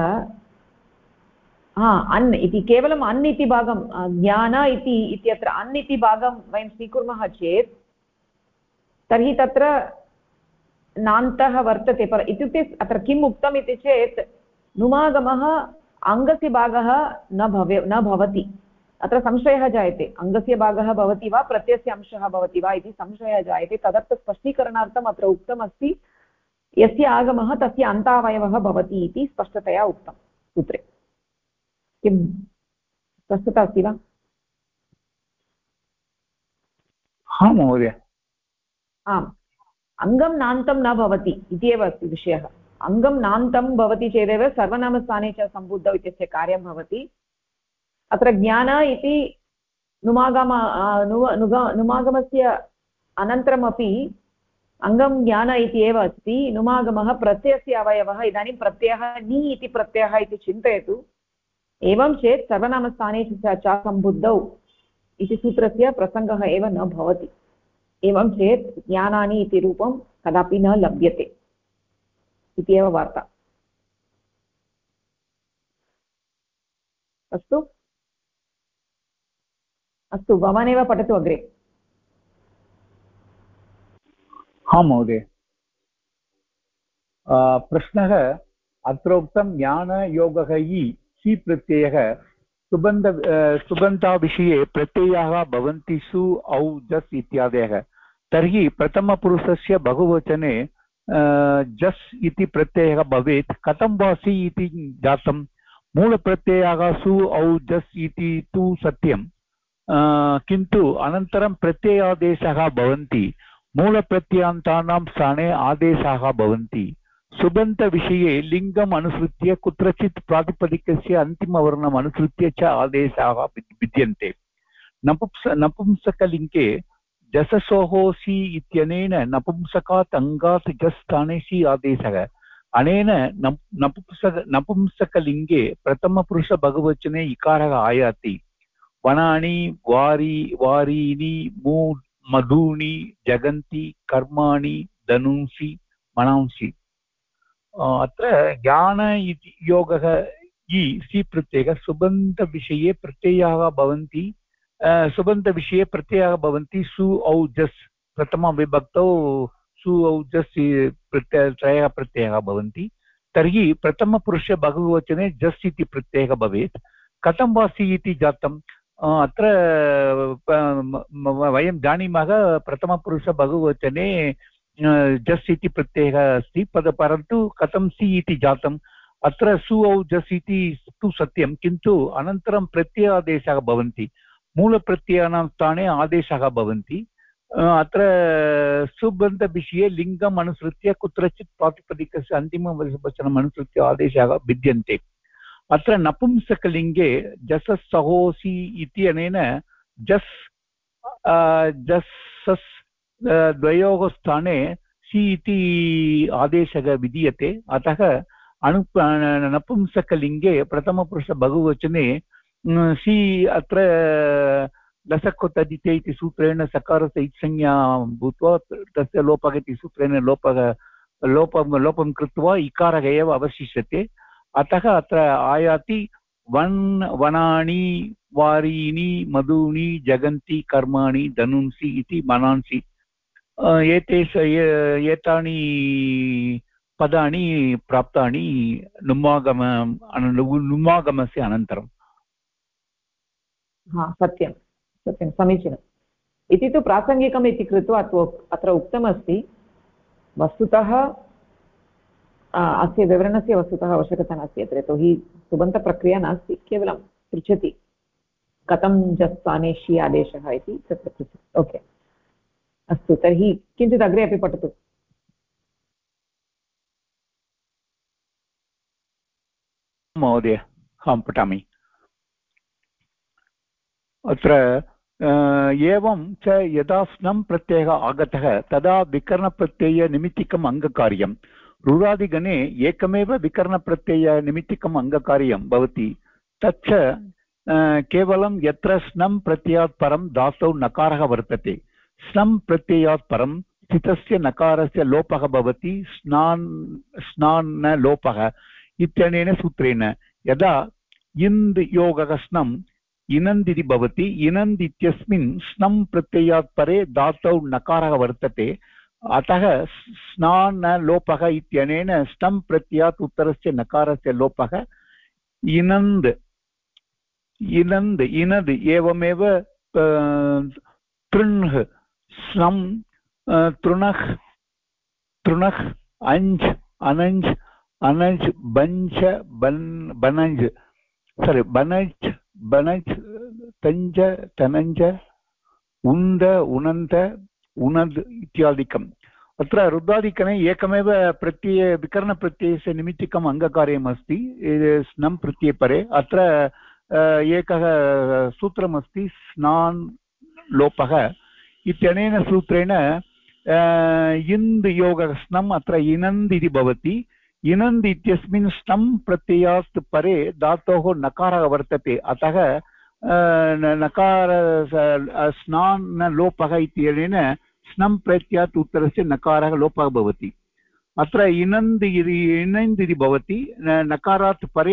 अन् इति केवलम् अन् इति भागं, ज्ञान इत्यत्र अन् इति भागं वयं स्वीकुर्मः चेत् तर्हि तत्र नान्तः वर्तते। इत्युक्ते अत्र किम् उक्तम् इति चेत् नुमागमः अङ्गस्य भागः न भवति। अत्र संशयः जायते, अङ्गस्य भागः भवति वा प्रत्ययस्य अंशः भवति वा इति संशयः जायते। तदर्थ स्पष्टीकरणार्थम् अत्र उक्तमस्ति यस्य आगमः तस्य अन्तावयवः भवति इति स्पष्टतया उक्तं सूत्रे। किं स्पष्टता अस्ति वा? हाँ महोदय। आम्, अङ्गं नान्तं न भवति इति एव अस्ति विषयः। अङ्गं नान्तं भवति चेदेव सर्वनामस्थाने च सम्बुद्धौ इत्यस्य कार्यं भवति। अत्र ज्ञान इति नुमागमस्य अनन्तरमपि अङ्गं ज्ञान इति एव अस्ति नुमागमः प्रत्ययस्य अवयवः इदानीं प्रत्ययः नि इति प्रत्ययः इति चिन्तयतु एवं चेत् सर्वनामस्थाने च सम्बुद्धौ इति सूत्रस्य प्रसङ्गः एव न भवति एवं चेत् ज्ञानानि इति रूपं कदापि न लभ्यते इति एव वार्ता अस्तु अस्तु भवानेव पठतु अग्रे हाँ महोदय प्रश्नः अत्र उक्तं ज्ञानयोगः हि प्रत्ययः सुबन्ताविषये प्रत्ययाः भवन्ति सु औ जस् इत्यादयः तर्हि प्रथमपुरुषस्य बहुवचने जस् इति प्रत्ययः भवेत् कथं वा सि इति जातं मूलप्रत्ययाः सु औ जस् इति तु सत्यं किन्तु अनन्तरं प्रत्ययादेशः भवन्ति मूलप्रत्ययान्तानां स्थाने आदेशाः भवन्ति सुबन्तविषये लिङ्गम् अनुसृत्य कुत्रचित् प्रातिपदिकस्य अन्तिमवर्णम् अनुसृत्य च आदेशाः विद्यन्ते नपुंसकलिङ्गे जससोः सि इत्यनेन नपुंसकात् अङ्गात् जस् स्थाने सि आदेशः अनेन नपुंसकलिङ्गे प्रथमपुरुषबहुवचने इकारः आयाति वनानि वारीनि मधूनि जगन्ति कर्माणि धनुंसि मनांसि अत्र ज्ञान इति योगः सि प्रत्ययः सुबन्तविषये प्रत्ययाः भवन्ति सुबन्तविषये प्रत्ययाः भवन्ति सु औ जस् प्रथमविभक्तौ सु औ जस् त्रयः प्रत्ययाः भवन्ति तर्हि प्रथमपुरुषे बहुवचने जस् इति प्रत्ययः भवेत् कथं वा सि इति जातम् अत्र वयं जानीमः प्रथमपुरुषबहुवचने जस् इति प्रत्ययः अस्ति परन्तु कथं सि इति जातम् अत्र सु औ जस् इति तु सत्यं किन्तु अनन्तरं प्रत्ययादेशाः भवन्ति मूलप्रत्ययानां स्थाने आदेशाः भवन्ति अत्र सुबन्तविषये लिङ्गम् अनुसृत्य कुत्रचित् प्रातिपदिकस्य अन्तिमवचनम् अनुसृत्य आदेशाः भिद्यन्ते अत्र नपुंसकलिङ्गे जससहोसि इत्यनेन जस्सस् द्वयोः स्थाने सि इति आदेशः विधीयते अतः नपुंसकलिङ्गे प्रथमपुरुषबहुवचने सि अत्र लसक्वतदिते इति सूत्रेण सकारस्य इत्संज्ञा भूत्वा तस्य लोपः इति सूत्रेण लोपं कृत्वा इकारः एव अवशिष्यते अतः अत्र आयाति वनानि वारीनि मधूनि जगन्ति कर्माणि धनुंसि इति मनांसि एतानि पदानि प्राप्तानि नुमागमस्य अनन्तरं सत्यं सत्यं समीचीनम् इति तु प्रासङ्गिकम् इति कृत्वा अत्र उक्तमस्ति वस्तुतः अस्य विवरणस्य वस्तुतः आवश्यकता नास्ति अत्र यतोहि सुबन्तप्रक्रिया नास्ति केवलं पृच्छति कथं जस् स्थाने शि आदेशः इति तत्र पृच्छति ओके अस्तु तर्हि किञ्चित् अग्रे अपि पठतु महोदय अहं पठामि अत्र एवं च यदा स्नं प्रत्ययः आगतः तदा विकरणप्रत्ययनिमित्तिकम् अङ्गकार्यं रुरादिगणे एकमेव विकरणप्रत्ययनिमित्तिकम् अङ्गकार्यं भवति तच्च केवलं यत्र स्नं प्रत्ययात् परं धातौ नकारः वर्तते स्नं प्रत्ययात् परं स्थितस्य नकारस्य लोपः भवति स्नान लोपः इत्यनेन सूत्रेण यदा इन्द् योगः स्नम् इनन्द् इति भवति इनन्द् इत्यस्मिन् स्नं प्रत्ययात् परे धातौ नकारः वर्तते अतः स्नान लोपः इत्यनेन स्नं प्रत्ययात् उत्तरस्य नकारस्य लोपः इनन्द् इनद् एवमेव तृण्ः स्नं तृणः अञ्ज् अनञ्ज् अनज् बञ्च बनञ्ज् बनज् तञ्ज तनञ्ज उन्द उनन्त उनद् इत्यादिकम् अत्र रुद्रादिकणे एकमेव विकरणप्रत्ययस्य निमित्तिकम् अङ्गकार्यम् अस्ति स्नं प्रत्यये परे अत्र एकः सूत्रमस्ति स्नान् लोपः इत्यनेन सूत्रेण इन्द् योगः स्नम् अत्र इनन्द् इति भवति इनन्द् इत्यस्मिन् स्नम् प्रत्ययात् परे धातोः नकारः वर्तते अतः नकार स्नान् लोपः इत्यनेन स्नम् प्रत्ययात् उत्तरस्य नकारः लोपः भवति अत्र इनन्द् इति भवति नकारात् परे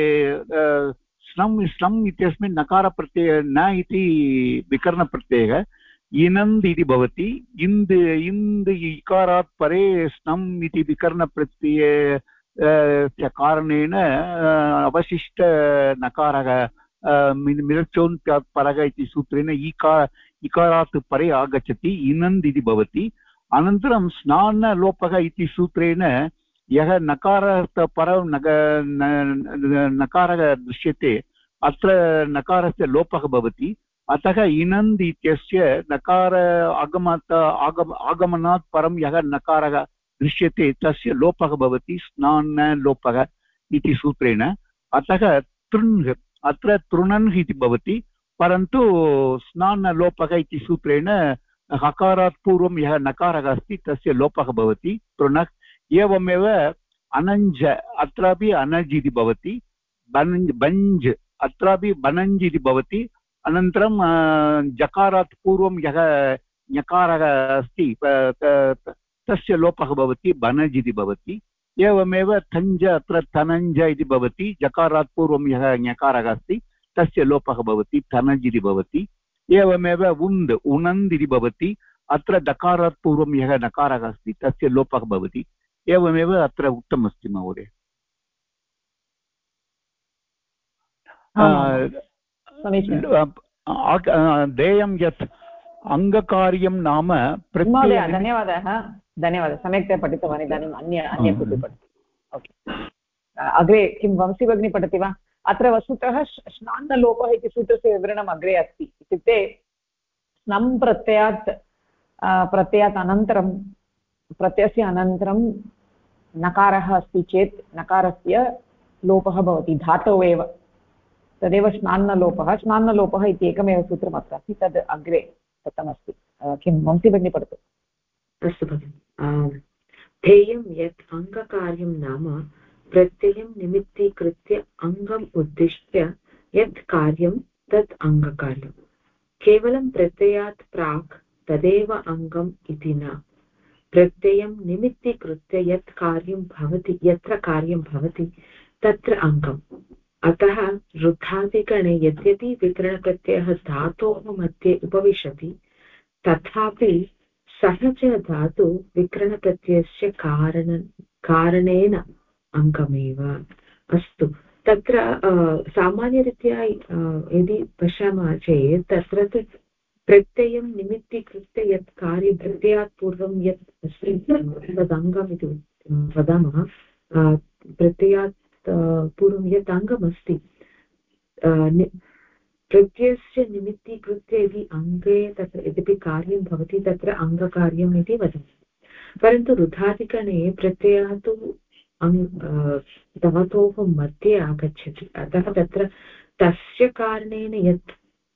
स्नम् इत्यस्मिन् नकारप्रत्ययः न इति विकरणप्रत्ययः इनन्द् इति भवति इन्द् इकारात् परे स्नम् इति विकरणप्रत्यय कारणेन अवशिष्ट नकारः मिलचोन्त्यात् परः इति सूत्रेण इकारात् परे आगच्छति इनन्द् इति भवति अनन्तरं स्नान लोपः इति सूत्रेण यः नकारात् परं नकारः दृश्यते अत्र नकारस्य लोपः भवति अतः इनन्द् इत्यस्य नकार आगमनात् परं यः नकारः दृश्यते तस्य लोपः भवति स्नान लोपः इति सूत्रेण अतः तृण् अत्र तृणन् इति भवति परन्तु स्नान लोपः इति सूत्रेण हकारात् पूर्वं यः नकारः अस्ति तस्य लोपः भवति तृणः एवमेव अनञ्ज अत्रापि अनज् इति भवति बञ्ज् अत्रापि बनञ्ज् इति भवति अनन्तरं जकारात् पूर्वं यः ञकारः अस्ति तस्य लोपः भवति बनज् इति भवति एवमेव थञ्ज अत्र धनञ्ज इति भवति जकारात् पूर्वं यः ञकारः अस्ति तस्य लोपः भवति धनज् इति भवति एवमेव उन्द् उनन्द् इति भवति अत्र दकारात् पूर्वं यः नकारः अस्ति तस्य लोपः भवति एवमेव अत्र उक्तमस्ति महोदय देयं यत् अङ्गकार्यं नाम महोदय धन्यवादः सम्यक्तया पठितवान् इदानीम् अन्य कोऽपि पठति ओके अग्रे किं वंशी भगिनी पठति वा अत्र वस्तुतः श्नान्तलोपः इति सूत्रस्य विवरणम् अग्रे अस्ति इत्युक्ते स्नम् प्रत्ययात् अनन्तरं प्रत्ययस्य अनन्तरं नकारः अस्ति चेत् नकारस्य लोपः भवति धातौ एव तदेव श्नान्नलोपः इति एकमेव सूत्रम् अत्र अस्ति तद् अग्रे दत्तमस्ति किं वंशी भगिनी पठतु अस्तु भगिनि ध्येयं यत् अङ्गकार्यं नाम प्रत्ययं निमित्तीकृत्य अङ्गम् उद्दिश्य यत् कार्यं तत् अङ्गकार्यं केवलं प्रत्ययात् प्राक् तदेव अङ्गम् इति न प्रत्ययं निमित्तीकृत्य यत् कार्यं भवति यत्र कार्यं भवति तत्र अङ्गम् अतः रुद्धादिगणे यद्यपि विकरणप्रत्ययः धातोः मध्ये उपविशति तथापि सः च धातु विकरणप्रत्ययस्य कारणेन अङ्गमेव अस्ति तत्र सामान्यरीत्या यदि पश्यामः चेत् तत्र तु प्रत्ययं निमित्तीकृत्य यत् कार्यं प्रत्ययात् पूर्वं यत् अस्ति तदङ्गम् इति वदामः प्रत्ययात् पूर्वं यत् अङ्गमस्ति प्रत्ययस्य निमित्तीकृत्य यदि अङ्गे तत्र यद्यपि कार्यं भवति तत्र अङ्गकार्यम् इति वदन्ति परन्तु रुधादिगणे प्रत्ययः तु धातोः मध्ये आगच्छति अतः तत्र तस्य कारणेन यत्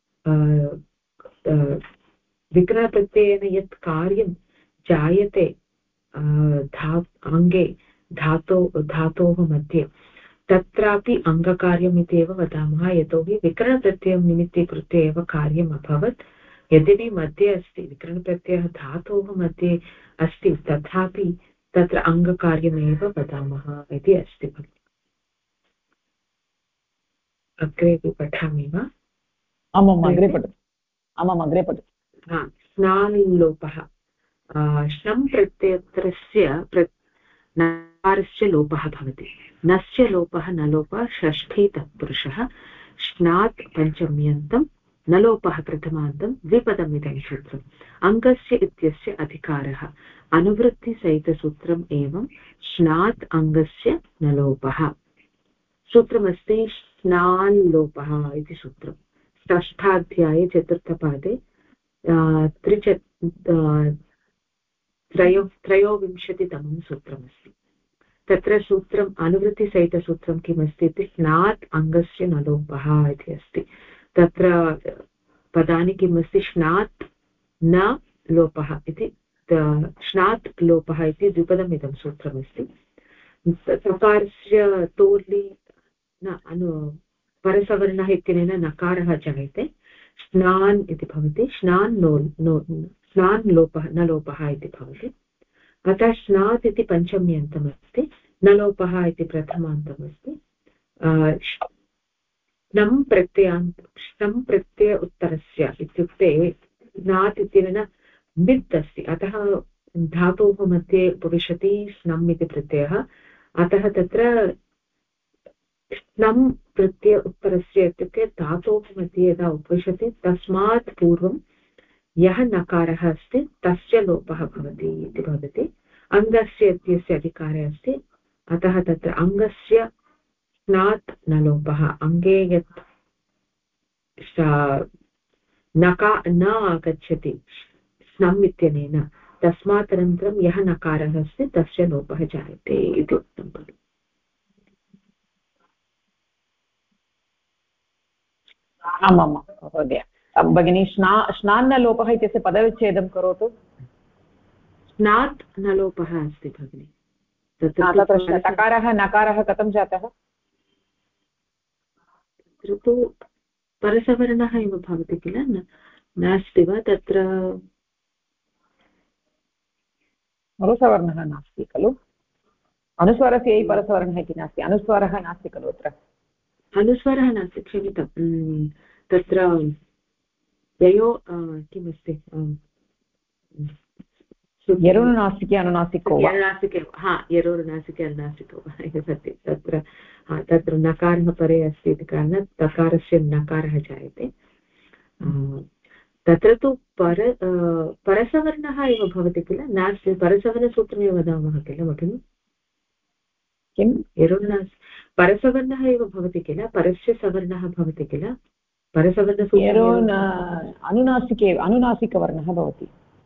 विकरणप्रत्ययेन यत् कार्यं जायते अङ्गे धातोः मध्ये तत्रापि अङ्गकार्यम् इत्येव वदामः यतोहि विकरणप्रत्ययं निमित्तीकृत्य एव कार्यम् अभवत् यद्यपि मध्ये अस्ति विकरणप्रत्ययः धातोः मध्ये अस्ति तथापि तत्र अङ्गकार्यमेव वदामः इति अस्ति अग्रेपि पठामि वा आमाम् अग्रे पठतु स्नाल्लोपः श्नम् प्रत्ययस्य नकारस्य लोपः भवति नस्य लोपः न लोपः षष्ठी तत्पुरुषः श्नात् पञ्चम्यन्तं न लोपः प्रथमान्तं द्विपदमिदं सूत्रम् अङ्गस्य इत्यस्य अधिकारः अनुवृत्तिसहितसूत्रम् एवं श्नात् अङ्गस्य न लोपः सूत्रमस्ति स्नाल्लोपः इति सूत्रम् षष्ठाध्याये चतुर्थपादे त्रयोविंशतितमं सूत्रमस्ति तत्र सूत्रम् अनुवृत्तिसहितसूत्रं किमस्ति इति स्नात् अङ्गस्य न लोपः इति अस्ति तत्र पदानि किमस्ति श्नात् न लोपः इति श्नात् लोपः इति द्विपदम् इदं सूत्रमस्ति सकारस्य तोर्लि न परसवर्णः इत्यनेन नकारः जायते स्नान् इति भवति स्नान् स्नान् लोपः न लोपः इति भवति अतः स्नात् इति पञ्चम्यन्तमस्ति न लोपः इति प्रथमान्तमस्ति श्नं प्रत्यय उत्तरस्य इत्युक्ते स्नात् इत्यनेन मित् अस्ति अतः धातोः मध्ये उपविशति स्नम् इति प्रत्ययः अतः तत्र स्नं प्रत्यय उत्तरस्य इत्युक्ते धातोः मध्ये यदा उपविशति तस्मात् पूर्वं यः नकारः अस्ति तस्य लोपः भवति इति भवति अङ्गस्य इत्यस्य अधिकारः अस्ति अतः तत्र अङ्गस्य स्नात् न लोपः अङ्गे यत् न आगच्छति स्नम् इत्यनेन तस्मात् अनन्तरं यः नकारः अस्ति तस्य लोपः जायते इति उक्तं खलु आमां महोदय भगिनी श्नान्नलोपः इत्यस्य पदविच्छेदं करोतु स्नात् न लोपः अस्ति भगिनि तत्र तकारः नकारः कथं जातः तत्र तु परसवर्णः एव भवति किल नास्ति वा तत्र अनुस्वर्णः नास्ति खलु अनुस्वारस्य परसवर्णः इति नास्ति अनुस्वारः नास्ति खलु अत्र अनुस्वारः नास्ति क्षम्यतां तत्र ययो किमस्ति यरुणासिके अनुनासिको यरोरुनासिके अनुनासिको सत्यं तत्र नकारः परे अस्ति इति कारणात् तकारस्य नकारः जायते तत्र तु परसवर्णः एव भवति किल नास्ति परसवर्णसूत्रमेव वदामः किल भगिनि किं यरोरुनासि परसवर्णः एव भवति किल परस्य सवर्णः भवति किल परसवर्णसूत्रम् अनुनासिके अनुनासिकवर्णः भवति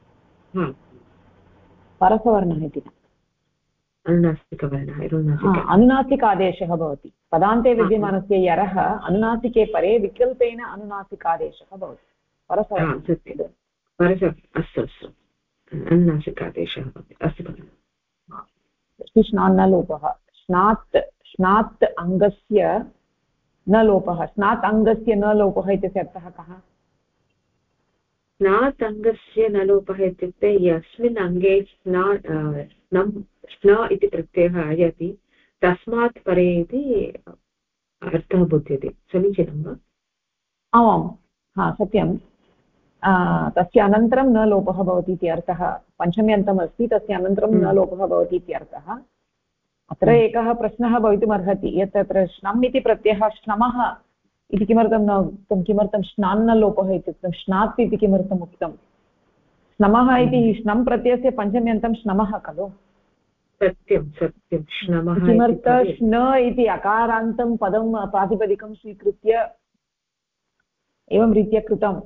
परसवर्णः इति अनुनासिकवर्णः अनुनासिकादेशः भवति पदान्ते विद्यमानस्य यरः अनुनासिके परे विकल्पेन अनुनासिकादेशः भवति परसवर्णः अस्तु अस्तु अनुनासिकादेशः भवति अस्तु भगिनि श्नान्न लोपः श्नात् अङ्गस्य न लोपः श्नात् अङ्गस्य न लोपः इत्यस्य अर्थः कः स्नात् अङ्गस्य न लोपः इत्युक्ते यस्मिन् अङ्गे स्न इति प्रत्ययः आयाति तस्मात् परे इति अर्थः बुध्यते समीचीनं वा आमां सत्यं तस्य अनन्तरं न लोपः भवति इति अर्थः पञ्चम्यन्तम् अस्ति तस्य अनन्तरं न लोपः भवति इति अर्थः अत्र एकः प्रश्नः भवितुमर्हति यत् तत्र श्नम् इति प्रत्ययः श्नमः इति किमर्थं न उक्तं किमर्थं श्नान्नलोपः इत्युक्तं श्नात् इति किमर्थम् उक्तं श्नमः इति श्नं प्रत्ययस्य पञ्चम्यन्तं श्नमः खलु सत्यं सत्यं श्नमः किमर्थं श्न इति अकारान्तं पदं प्रातिपदिकं स्वीकृत्य एवं रीत्या कृतं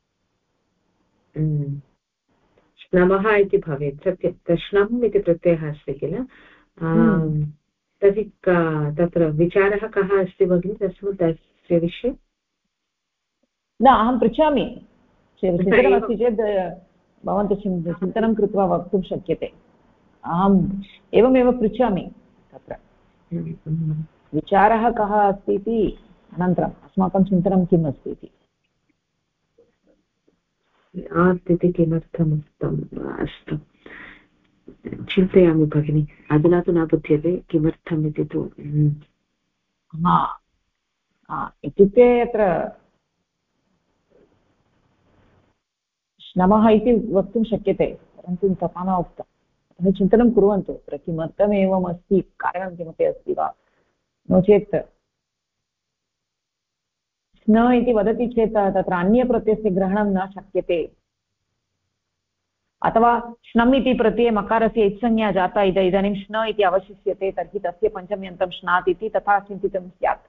श्नमः इति भवेत् सत्यं श्नम् इति प्रत्ययः अस्ति किल तर्हि तत्र विचारः कः अस्ति भगिनि तस्य विषये न अहं पृच्छामि चिन्तनमस्ति चेत् भवन्तः चिन्तनं कृत्वा वक्तुं शक्यते अहम् एवमेव पृच्छामि तत्र विचारः कः अस्ति इति अनन्तरम् अस्माकं चिन्तनं किम् अस्ति इति इति किमर्थम् उक्तम् अस्तु चिन्तयामि भगिनि अधुना तु न बुध्यते किमर्थम् इति तु इत्युक्ते अत्र श्नमः इति वक्तुं शक्यते परन्तु तथा न उक्तम् अतः चिन्तनं कुर्वन्तु अत्र किमर्थम् एवम् अस्ति कारणं किमपि अस्ति वा नो चेत् श्न इति वदति चेत् तत्र अन्यप्रत्ययस्य ग्रहणं न शक्यते अथवा श्नम् इति प्रत्यये मकारस्य इत्संज्ञा जाता इदानीं श्न इति अवशिष्यते तर्हि तस्य पञ्चम्यन्तं श्नात् इति तथा चिन्तितं स्यात्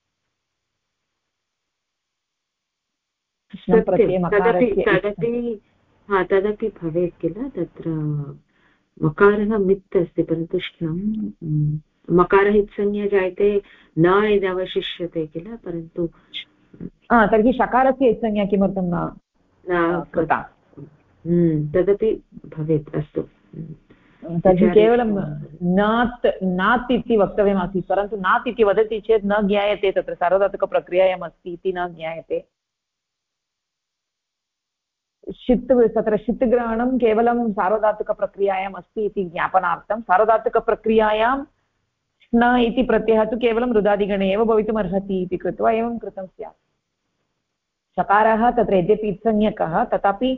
तदपि भवेत् किल तत्र मकारः मित् अस्ति परन्तु श्नं मकारः इत्संज्ञा जायते न इति अवशिष्यते किल परन्तु तर्हि शकारस्य इत्संज्ञा किमर्थं न कृता तदपि भवेत् अस्तु तर्हि केवलं नात् इति वक्तव्यमासीत् परन्तु नात् इति वदति चेत् न ज्ञायते तत्र सार्वधातुकप्रक्रियायाम् अस्ति इति न ज्ञायते षित् तत्र षित् ग्रहणं केवलं सार्वधातुकप्रक्रियायाम् अस्ति इति ज्ञापनार्थं सार्वधातुकप्रक्रियायां न इति प्रत्ययः तु केवलं रुदादिगणे एव भवितुमर्हति इति कृत्वा एवं कृतं स्यात् शकारः तत्र यद्यपि इत्संज्ञकः तथापि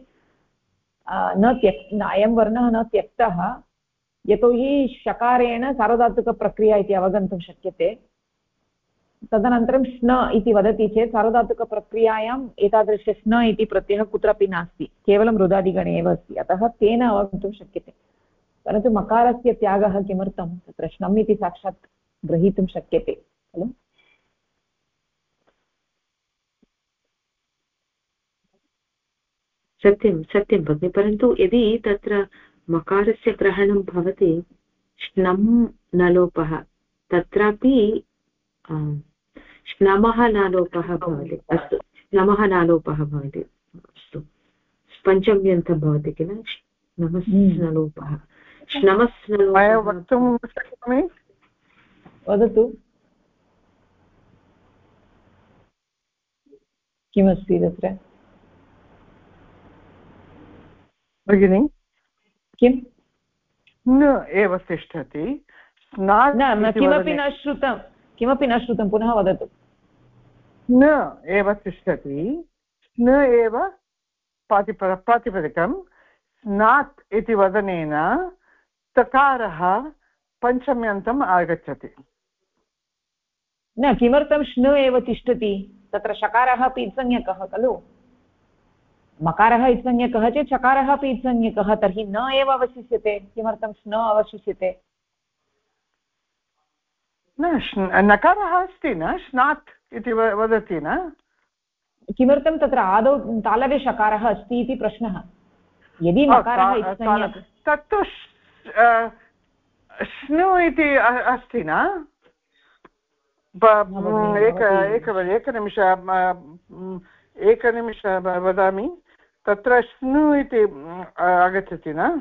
अयं वर्णः न त्यक्तः यतोहि शकारेण सार्वधातुकप्रक्रिया इति अवगन्तुं शक्यते तदनन्तरं श्न इति वदति चेत् सार्वधातुकप्रक्रियायाम् एतादृश श्न इति प्रत्ययः कुत्रापि नास्ति केवलं रुदादिगणे एव अस्ति अतः तेन अवगन्तुं शक्यते परन्तु मकारस्य त्यागः किमर्थं तत्र श्नम् इति साक्षात् ग्रहीतुं शक्यते खलु सत्यं सत्यं भगिनि परन्तु यदि तत्र मकारस्य ग्रहणं भवति श्नं न लोपः तत्रापि श्नमः न लोपः भवति अस्तु श्नमः न लोपः भवति अस्तु पञ्चम्यन्तं भवति किल श्नमस्नलोपः श्नमस्नलोपः वक्तुं शक्नोमि वदतु किमस्ति तत्र भगिनि किं न एव तिष्ठति किमपि न श्रुतं पुनः वदतु न एव तिष्ठति न एव प्रातिपदिकं स्नात् इति वदनेन तकारः पञ्चम्यन्तम् आगच्छति न किमर्थं श्न एव तिष्ठति तत्र शकारः अपि इत्संज्ञकः खलु मकारः इत्संज्ञकः चेत् शकारः अपि इत्संज्ञकः तर्हि न एव अवशिष्यते किमर्थं श्न अवशिष्यते न नकारः अस्ति न स्नात् इति वदति न किमर्थं तत्र आदौ तालवे शकारः अस्ति इति प्रश्नः यदि मकारः इत्संज्ञकः तत्तु श्नु इति अस्ति न एकनिमिष वदामि तत्र श्नु इति आगच्छति न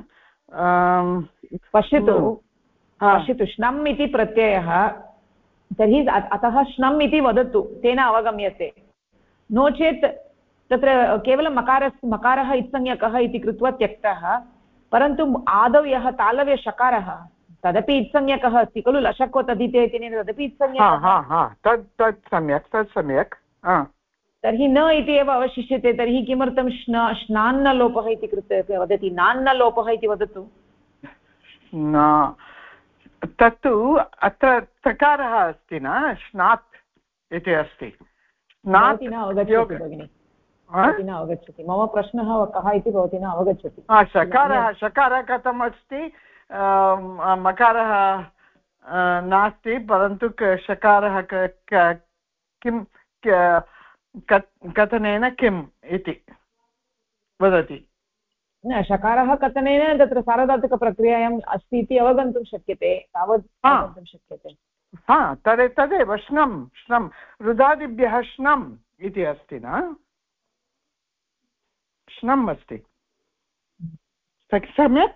पश्यतु श्नम् इति प्रत्ययः तर्हि अतः श्नम् इति वदतु तेन अवगम्यते नो चेत् तत्र केवलं मकारः इत्संज्ञकः इति कृत्वा त्यक्तः परन्तु आदौ यः तालव्य शकारः तदपि इत्संज्ञकः अस्ति खलु लशको तदिते इति तदपि इत्संज्ञकः तत् सम्यक् तर्हि न इति एव अवशिष्यते तर्हि किमर्थं श्नान्नलोपः इति कृत्वा वदति नान्नलोपः इति वदतु तत्तु अत्र तकारः अस्ति न श्नात् इति अस्ति भवती न अवगच्छति भगिनि भवती न अवगच्छति मम प्रश्नः कः इति भवती न अवगच्छति शकारः कथम् अस्ति मकारः नास्ति परन्तु शकारः किं कथनेन किम् इति वदति न शकारः कथनेन तत्र सार्वधातुकप्रक्रियायाम् अस्ति इति अवगन्तुं शक्यते तावत् अवगन्तुं शक्यते तदेव श्नं रुदादिभ्यः श्नम् इति अस्ति न श्नम् अस्ति सम्यक्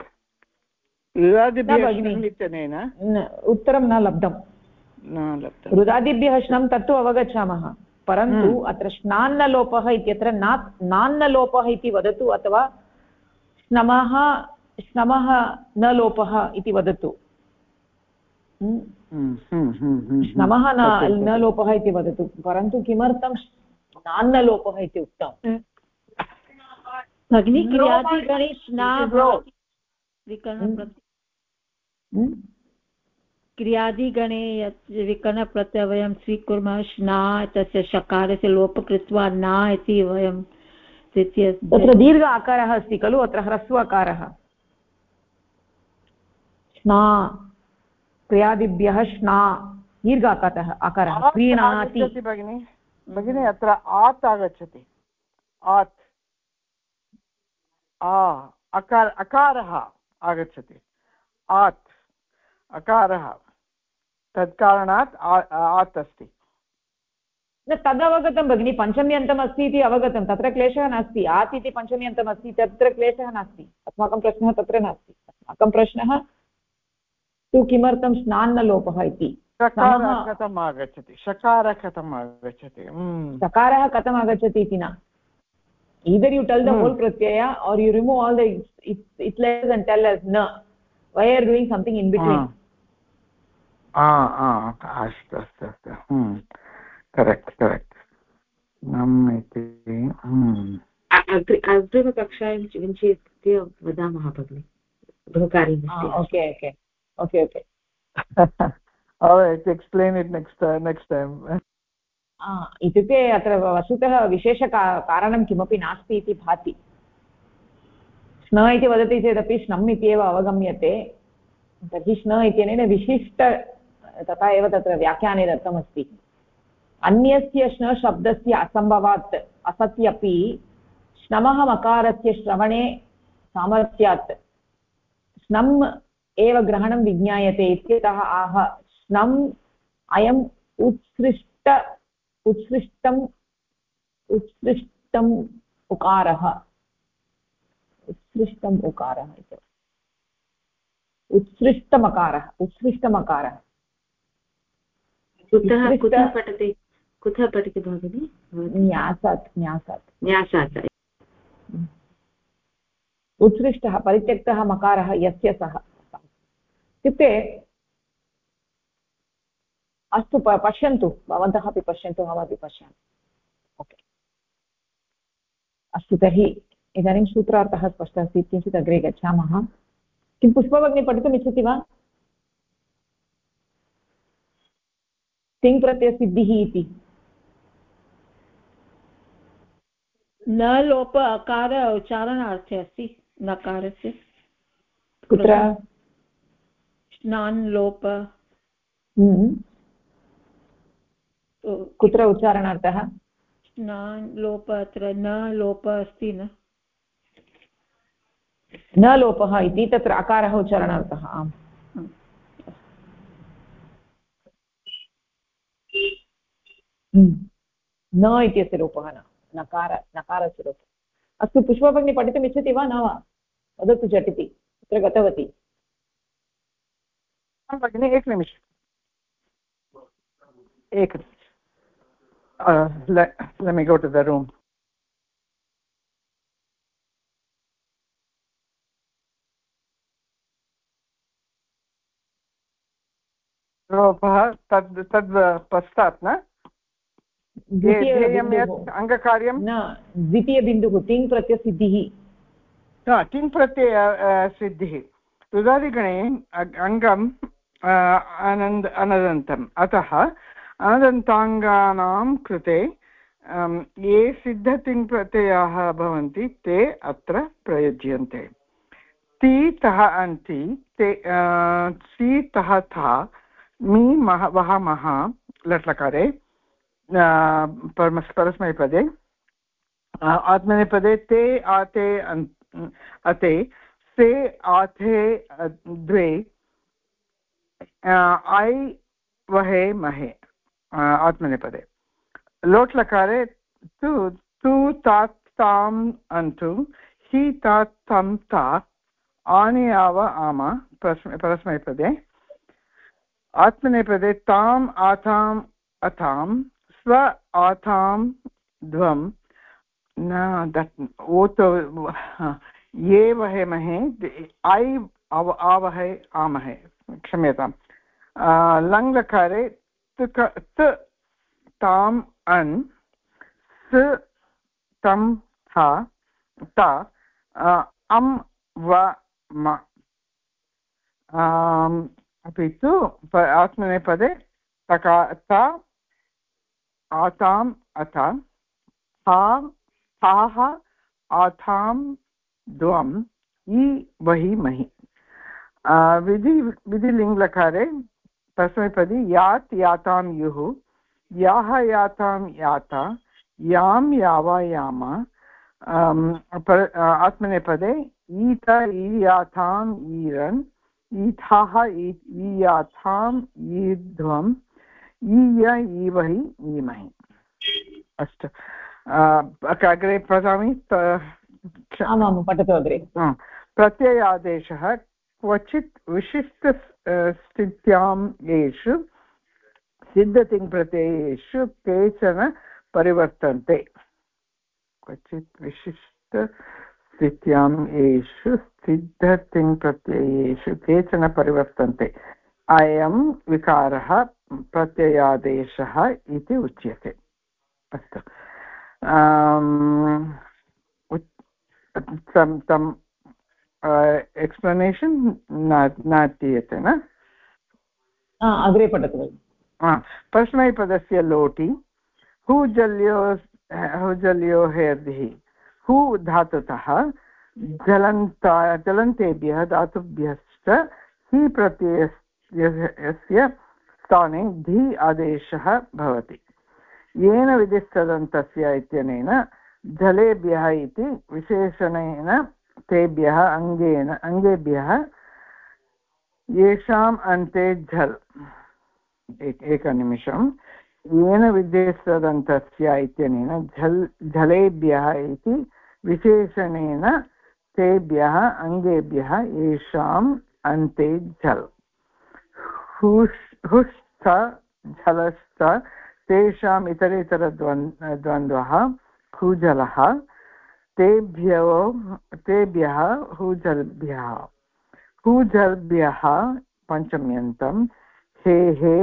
रुदादिभ्यः उत्तरं न लब्धं रुदादिभ्यः श्नं तत्तु अवगच्छामः परन्तु अत्र श्नान्नलोपः इत्यत्र नान्नलोपः इति वदतु अथवा श्नमः न लोपः इति वदतु श्नमः न लोपः इति वदतु परन्तु किमर्थं नान्नलोपः इति उक्तं भगिनी क्रियादिगणे क्रियादिगणे यत् विकरणप्रत्ययं वयं स्वीकुर्मः श्ना तस्य शकारस्य लोपं कृत्वा न इति वयं तत्र दीर्घ आकारः अस्ति खलु अत्र ह्रस्व आकारः श्ना क्रियादिभ्यः श्ना दीर्घ आकारः क्रीणाति भगिनी अत्र आत् आगच्छति आत् अकारः आगच्छति आत् अकारः तत्कारणात् आत् अस्ति न तदवगतं भगिनि पञ्चम्यन्तम् अस्ति इति अवगतं तत्र क्लेशः नास्ति आत् इति पञ्चम्यन्तम् अस्ति तत्र क्लेशः नास्ति अस्माकं प्रश्नः तत्र नास्ति अस्माकं प्रश्नः तु किमर्थं स्नान्नलोपः इति कथम् आगच्छति शकारः कथम् आगच्छति सकारः कथम् आगच्छति इति न either you tell the whole pratyaya or you remove all the it less and tell us na why are you doing something in between अस्तु अस्तु अस्तु करेक्ट् नम् इति अग्रिमकक्षायां विंशत्य वदामः भगिनि बहु कार्यमस्ति okay alright explain it next time इत्युक्ते अत्र वस्तुतः विशेषकारणं किमपि नास्ति इति भाति स्न इति वदति चेदपि स्नम् इत्येव अवगम्यते तर्हि स्न इत्यनेन विशिष्ट तथा एव तत्र व्याख्याने दत्तमस्ति अन्यस्य स्न शब्दस्य असम्भवात् असत्यपि स्नमः मकारस्य श्रवणे सामर्थ्यात् स्नम् एव ग्रहणं विज्ञायते इत्यतः आह स्नम् अयम् उत्सृष्टम् उकारः उत्सृष्टमकारः कुतः पठति भगिनि न्यासात् उत्सृष्टः परित्यक्तः मकारः यस्य सः इत्युक्ते अस्तु पश्यन्तु भवन्तः अपि पश्यन्तु अहमपि पश्यामि ओके अस्तु तर्हि इदानीं सूत्रार्थः स्पष्टः अस्ति किञ्चित् अग्रे गच्छामः किं पुष्पभगिनी पठितुम् इच्छति वा तिङ् प्रत्ययसिद्धिः इति न लोप अकार उच्चारणार्थे अस्ति नकारस्य कुत्र स्नान् लोप कुत्र उच्चारणार्थः स्नान् लोप अत्र न लोप अस्ति न लोपः इति तत्र अकारः उच्चारणार्थः आम् न इत्यस्य लोपः न नकारस्य लोपः अस्तु पुष्पभगिनी पठितुम् इच्छति वा न वा वदतु झटिति कुत्र गतवती भगिनि एकनिमिषम् let me go to the room तद् पश्चात् न अङ्गकार्यं न द्वितीयबिन्दुः तिङ् प्रत्ययसिद्धिः तिङ् प्रत्ययसिद्धिः तुदादिगणे अङ्गम् अनदन्तम् अतः अनदन्ताङ्गानां कृते ये सिद्धतिङ्प्रत्ययाः भवन्ति ते अत्र प्रयुज्यन्ते ति तः अन्ति ते सि तः था मी मह वह मः लट्लकारे परस्मैपदे आत्मनेपदे ते आते अते से आते द्वे ऐ वहे महे आत्मनेपदे लोट्लकारे तु तात् ताम् अन्तु हि तात् तं ता आनि आव आम परस्मैपदे आत्मनेपदे ताम् आताम् अतां स्व आतां ध्वं न ओतो ये वहे महे ऐ आवहे आमहे क्षम्यताम् लङ्लकारे ताम् अन् स तं था ता व म अपि तु आत्मनेपदे तका ता आताम् अथ ताः आतां द्वम् इ वहि महि विधिलिङ्लकारे परस्मैपदी यात् यातां युः याः यातां याता यां याव याम आत्मनेपदे ईत ईयाथाम् ईरन् ईथाः ईयाथाम् ईध्वम् ईय ईवहि ईमहि अस्तु अग्रे पठामि आमां पठतु अग्रे। प्रत्ययादेशः क्वचित् विशिष्टस्थित्यां येषु सिद्धतिङ्प्रत्ययेषु केचन परिवर्तन्ते क्वचित् विशिष्टस्थित्यां येषु सिद्धतिङ्प्रत्ययेषु केचन परिवर्तन्ते अयं विकारः प्रत्ययादेशः इति उच्यते। अस्तु तम् एक्स्प्लनेशन् न दीयते न अग्रे पठतु। परस्मैपदस्य लोटि हुजल्यो हेर्धिः हु धातुतः जलन्तेभ्यः धातुभ्यश्च हि प्रत्ययस्य स्थाने धि आदेशः भवति। येन विधिस्तदन्तस्य इत्यनेन जलेभ्यः इति विशेषणेन तेभ्यः अङ्गेभ्यः येषाम् अन्ते झल् एकनिमिषं येन विधिस्तदन्तस्य इत्यनेन झलेभ्यः इति विशेषणेन तेभ्यः अङ्गेभ्यः येषाम् अन्ते झल् हुश्च झलश्च तेषाम् इतरेतरद्वन्द्वः हुजलः तेभ्यः हुजल्भ्यः पञ्चम्यन्तं हे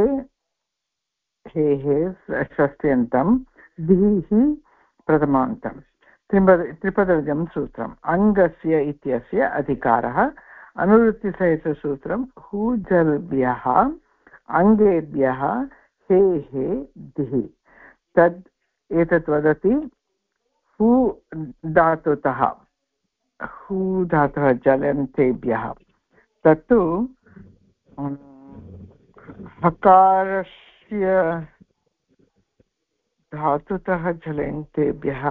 षष्ट्यन्तं धीः प्रथमान्तं त्रिपदजं सूत्रम् अङ्गस्य इत्यस्य अधिकारः अनुवृत्तिसहितसूत्रं हुजल्भ्यः अङ्गेभ्यः हे दिः तद् एतत् वदति हु धातुतः जलन्तेभ्यः तत्तु हकारस्य धातुतः जलन्तेभ्यः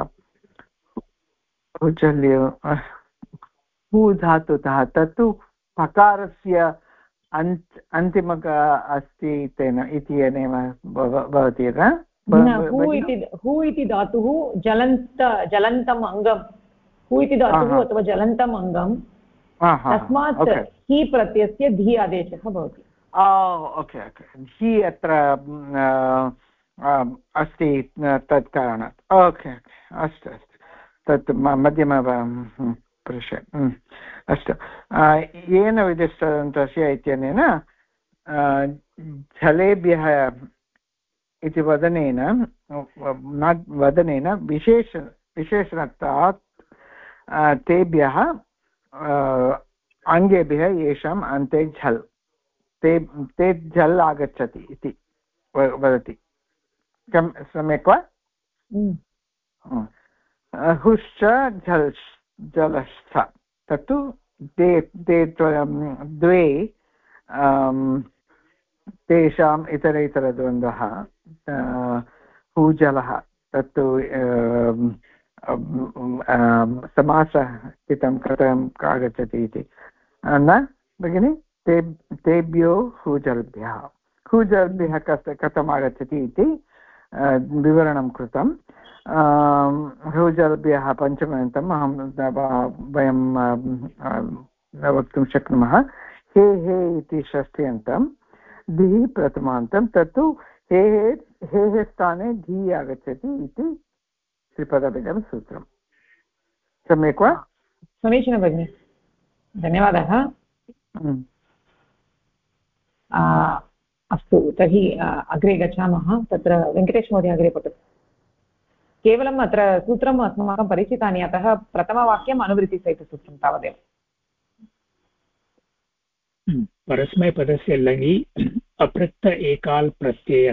हुजल्यो हु धातुतः तत्तु हकारस्य अन्तिम अस्ति तेन इति अनेन भवति न हु इति धातुः जलन्तम् अङ्गं हु इति धातुः अथवा जलन्तम् अङ्गं तस्मात् हि प्रत्ययस्य धि आदेशः भवति। ओके ओके हि अत्र अस्ति तत् कारणात् ओके अस्तु अस्तु तत् मध्यम पुरुषे अस्तु येन विधिस्तदन्तस्य इत्यनेन जलेभ्यः इति वदनेन विशेषणत्वात् तेभ्यः अङ्गेभ्यः येषाम् अन्ते झल् ते झल् आगच्छति इति वदति सम्यक् वा हुश्च जलश्च तत्तु ते द्वे तेषाम् इतरेतरद्वन्द्वः हुजलः तत्तु समासः कथम् आगच्छति इति न भगिनि तेभ्यो हुजल्भ्यः कथम् आगच्छति इति विवरणं कृतं हुजल्भ्यः पञ्चमन्तम् वयं वक्तुं शक्नुमः हे इति षष्ट्यन्तं धि प्रथमान्तं तत्तु हे स्थाने धि आगच्छति इति त्रिपदभेदं सूत्रं सम्यक् वा समीचीनं भगिनि धन्यवादः। अस्तु तर्हि अग्रे गच्छामः। तत्र वेङ्कटेशमहोदय अग्रे पठतु। केवलम् अत्र सूत्रम् अस्माकं परिचितानि अतः प्रथमवाक्यम् अनुवृत्तिसहितसूत्रं तावदेव। परस्मैपदस्य लङि अपृक्त एकाल् प्रत्ययः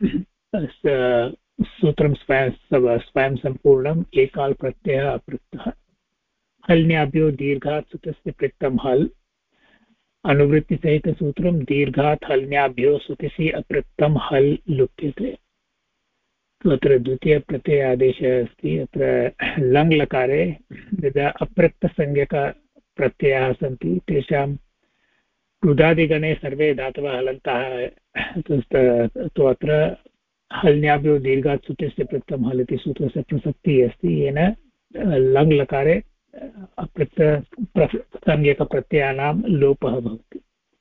सूत्रं स्वयं सम्पूर्णम् एकाल् प्रत्ययः अपृक्तः हल्न्याभ्यो दीर्घात् सुतस्य पृक्तं हल् अनुवृत्तिसहितसूत्रं दीर्घात् हल्न्याभ्यो सुतिसि अपृक्तं हल् लुप्यते। अत्र द्वितीयप्रत्ययादेशः अस्ति। अत्र लङ् लकारे यदा अपृक्तसंज्ञकप्रत्ययाः सन्ति तेषां रुदादिगणे सर्वे धातवः हलन्तः तु अत्र हल्न्याभ्यो दीर्घात् सूत्रस्य प्रत्ययं हल् इति सूत्रस्य प्रसक्तिः अस्ति, येन लङ् लकारे संज्ञकप्रत्ययानां लोपः भवति।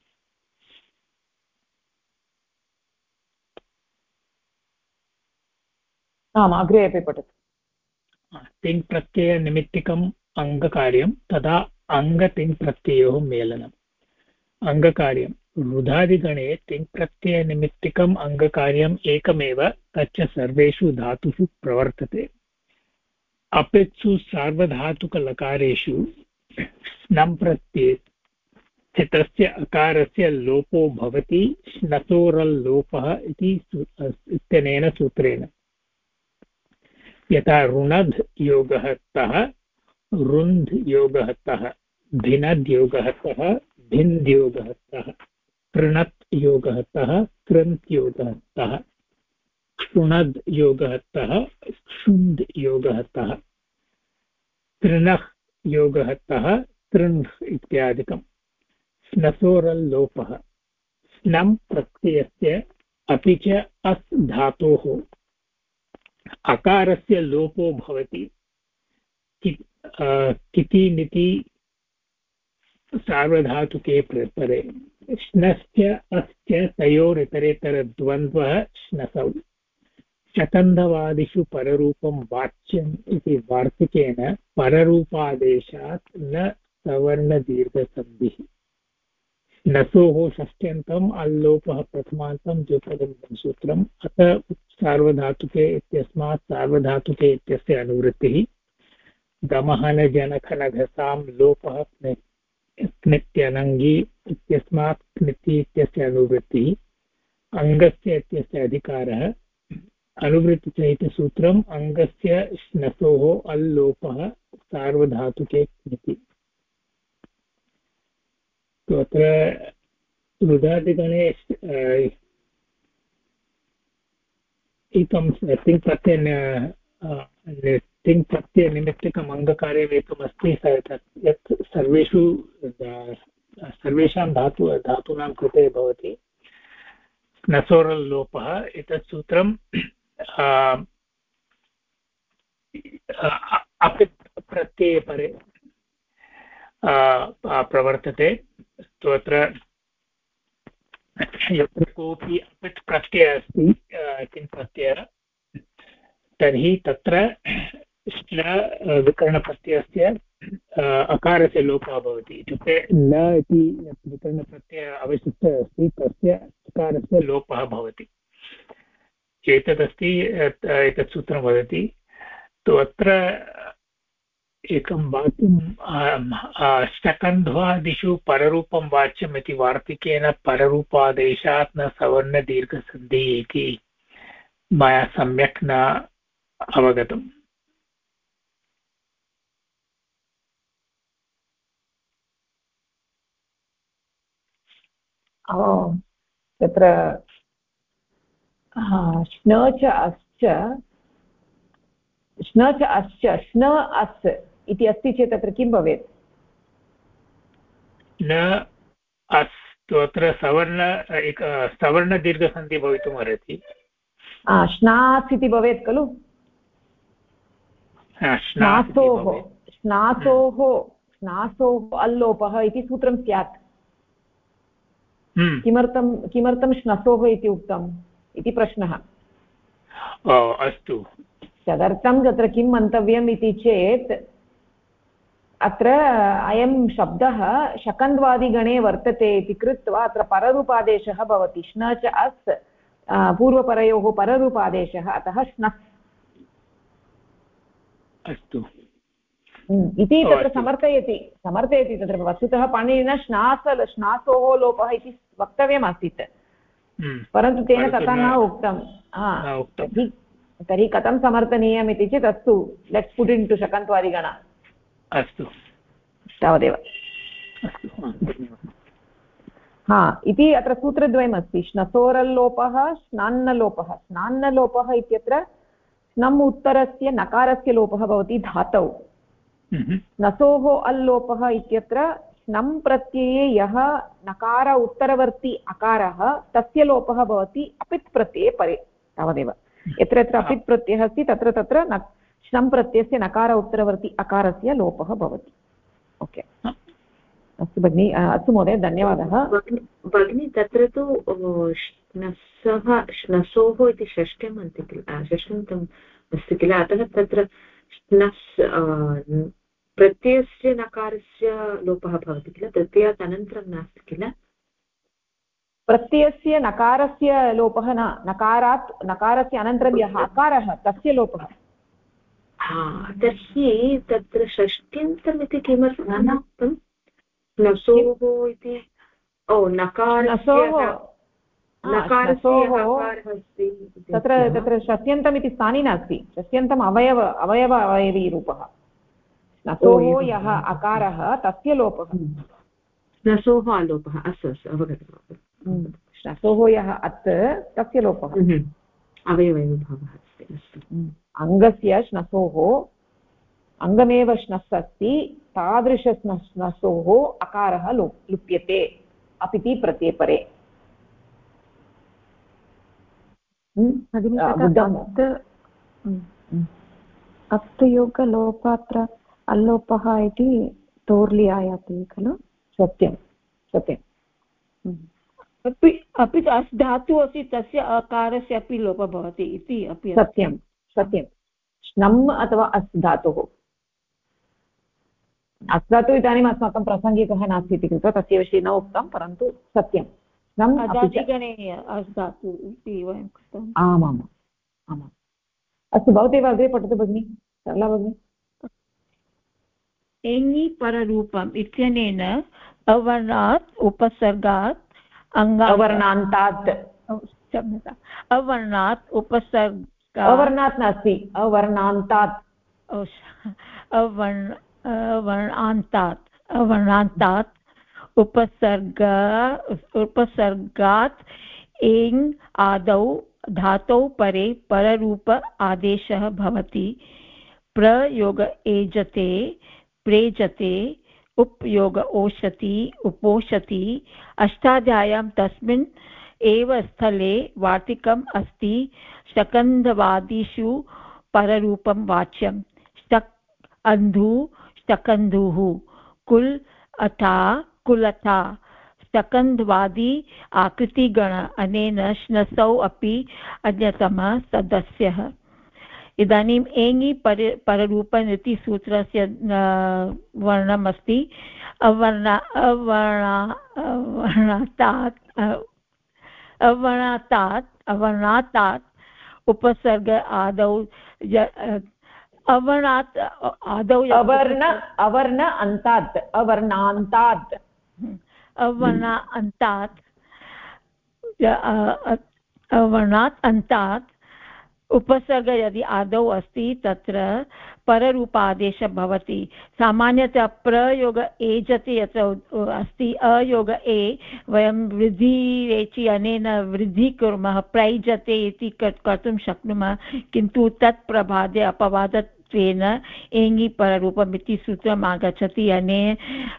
आम्, अग्रे अपि पठतु। तिङ् प्रत्ययनिमित्तिकम् अङ्गकार्यं तदा अङ्गतिङ् प्रत्ययोः मेलनम्। अङ्गकार्यं रुधादिगणे तिङ् प्रत्ययनिमित्तिकम् अङ्गकार्यम् एकमेव, तच्च सर्वेषु धातुषु प्रवर्तते। अपित्सु सार्वधातुकलकारेषु स्नम् प्रत्यये स्थितस्य अकारस्य लोपो भवति श्नसोरल्लोपः इत्यनेन सूत्रेण। यथा ऋणध् योगः तः, रुन्ध् योगः तः, भिनद् योगः तः, भिन्द् योगः तः, कृणत् योगः तः, कृन्त् योगः तः, क्षुणद् योगः तः, क्षुन्द् योगः तः, कृणः योगः तः, कृण् इत्यादिकम्। स्नसोरल्लोपः स्नम् प्रत्ययस्य अपि च अस् धातोः अकारस्य लोपो भवति। किति निति सार्वधातुके परे श्नश्च अस्य तयोरितरेतरद्वन्द्वः श्नसौ। शकन्धवादिषु पररूपं वाच्यम् इति वार्तिकेन पररूपादेशात् न सवर्णदीर्घसन्धिः। नसोः षष्ट्यन्तम् अल्लोपः प्रथमान्तं द्विपदं सूत्रम्। अतः सार्वधातुके इत्यस्मात् सार्वधातुके इत्यस्य अनुवृत्तिः। गमहन जनखनघसां लोपः क्नित्यनङ्गी इत्यस्मात् क्निति इत्यस्य अनुवृत्तिः। अङ्गस्य इत्यस्य अधिकारः। अनुवृत्तिसहितसूत्रम् अङ्गस्य श्नसोः अल्लोपः सार्वधातुके क्निति। तो अत्र रुधादिगणे एकं तिङ् प्रत्ययनिमित्तिकम् अङ्गकार्यम् एकमस्ति, यत् सर्वेषां धातूनां कृते भवति, नसोरल् लोपः। एतत् सूत्रं अपित् प्रत्यये परे प्रवर्तते। अत्र यत्र कोऽपि अपित् प्रत्ययः अस्ति तिङ् प्रत्ययः, तर्हि तत्र विकरणप्रत्ययस्य अकारस्य लोपः भवति। इत्युक्ते ल इति यत् विकरणप्रत्ययः अवशिष्टः अस्ति तस्य अकारस्य लोपः भवति। एतदस्ति एतत् सूत्रं वदति। तु अत्र एकं वाक्यं शकन्ध्वादिषु पररूपं वाच्यम् इति वार्तिकेन पररूपादेशात् न सवर्णदीर्घसन्धिः इति मया सम्यक् न अवगतम्। तत्र श्न च अश्च श्न च अश्च श्न अस् इति अस्ति चेत् तत्र किं भवेत्? न अस्तु, अत्र सवर्णदीर्घसन्धिः भवितुम् अर्हति। श्नास् इति भवेत् खलु? श्नासोः अल्लोपः इति सूत्रं स्यात्। किमर्थं श्नसोः इति उक्तम् इति प्रश्नः। अस्तु, तदर्थं तत्र किं मन्तव्यम् इति चेत् अत्र अयं शब्दः शकन्द्वादिगणे वर्तते इति कृत्वा अत्र पररूपादेशः भवति। श्न च अस् पूर्वपरयोः पररूपादेशः, अतः श्नस्। अस्तु इति तत्र समर्थयति तत्र वस्तुतः पाणिनिना श्नासोः लोपः इति वक्तव्यमासीत्, परन्तु तेन तथा न उक्तं। तर्हि कथं समर्थनीयम् इति चेत् अस्तु, लेट्स् पुट् इन् टु शकन्त्वादिगण। अस्तु, तावदेव। इति अत्र सूत्रद्वयमस्ति, श्नसोरल्लोपः श्नान्नलोपः। श्नान्नलोपः इत्यत्र स्नम् उत्तरस्य नकारस्य लोपः भवति धातौ। नसोः अल्लोपः इत्यत्र स्नम् प्रत्यये यः नकार उत्तरवर्ती अकारः तस्य लोपः भवति अपित् प्रत्यये परे। तावदेव यत्र यत्र अपित् प्रत्ययः अस्ति तत्र तत्र श्नं प्रत्ययस्य नकार उत्तरवर्ति अकारस्य लोपः भवति ओके अस्तु भगिनि अस्तु महोदय धन्यवादः भगिनि तत्र तु श्नसोः इति षष्ठ्यम् अस्ति किल षष्ठ्यन्तम् अस्ति किल अतः तत्र श्नस् प्रत्ययस्य नकारस्य लोपः भवति किल तृतीयात् अनन्तरं नास्ति किल प्रत्ययस्य नकारस्य लोपः न नकारस्य अनन्तरं यः अकारः तस्य लोपः तर्हि तत्र षष्ठ्यन्तम् इति किमर्थं नसोः इति तत्र षष्ठ्यन्तम् इति स्थाने नास्ति षष्ठ्यन्तम् अवयवी रूपः नसोः यः अकारः तस्य लोपः नसोः आलोपः अस्तु अस्तु अवगतम् नसोः यः अत् तस्य लोपः अवयवभावः अस्ति अस्तु अङ्गस्य श्नसोः अङ्गमेव श्नस् अस्ति तादृशश्नसोः अकारः लुप्यते अपिति प्रत्ययपरे अप्तयोगलोपात्र अल्लोपः इति तोर्लि आयाति खलु सत्यं अपि धातुः अस्ति तस्य अकारस्य अपि लोपः भवति इति अपि सत्यं श्नम् अथवा अस् धातुः अस् धातुः इदानीम् अस्माकं प्रासङ्गिकः नास्ति इति कृत्वा तस्य विषये न उक्तं परन्तु सत्यं श्नम् अस् धातुः इति वयं कृतम् आमाम् अस्तु भवती अग्रे पठतु भगिनि सरला भगिनि एङि पररूपम् इत्यनेन अवर्णात् उपसर्गात् अवर्णान्तात् अवर्णात् उपसर्ग अवर्णात् नास्ति अवर्णान्तात् अवर्णान्तात् उपसर्गात् एङ् आदौ धातौ परे पररूप आदेशः भवति प्रयोग एजते प्रेजते उपयोग ओषति उपोषति अष्टाध्याय्यां तस्मिन् एव स्थले वार्तिकम् अस्ति शकन्धवादिषु पररूपं वाच्यं ष्टक् अन्धु ष्टकन्धुः कुल अथा कुलथा शकन्धवादी आकृतिगण अनेन श्नसौ अपि अन्यतमः सदस्यः इदानीम् एङि पररूपम् इति सूत्रस्य वर्णमस्ति अवर्णातात् उपसर्ग आदौ अवर्णात् आदौ अवर्णात् अन्तात् उपसर्ग यदि आदौ अस्ति तत्र पररूपादेशः भवति सामान्यतः प्रयोग एजति यत्र अस्ति अयोग ए वयं वृद्धिरेचि अनेन वृद्धि कुर्मः प्रैजते इति कर्तुं शक्नुमः किन्तु तत् प्रभादे अपवादत्वेन एङि पररूपम् इति सूत्रम् आगच्छति अनेन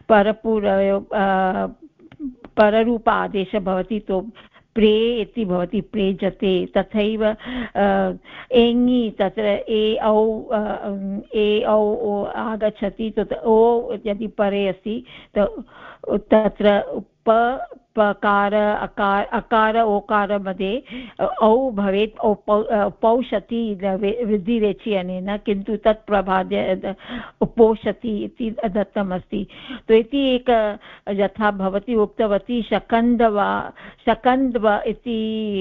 पररूप आदेशः भवति तो प्रे इति भवति प्रेजते तथैव एङि तत्र ए औ आगच्छति ओ यदि परे अस्ति तत्र पकार अकार ओकार मध्ये औ भवेत् उपौषति वृद्धिरेचि अनेन किन्तु तत् प्रभाद्य उपोषति इति दत्तमस्ति तो इति एक यथा भवती उक्तवती शकन्धव इति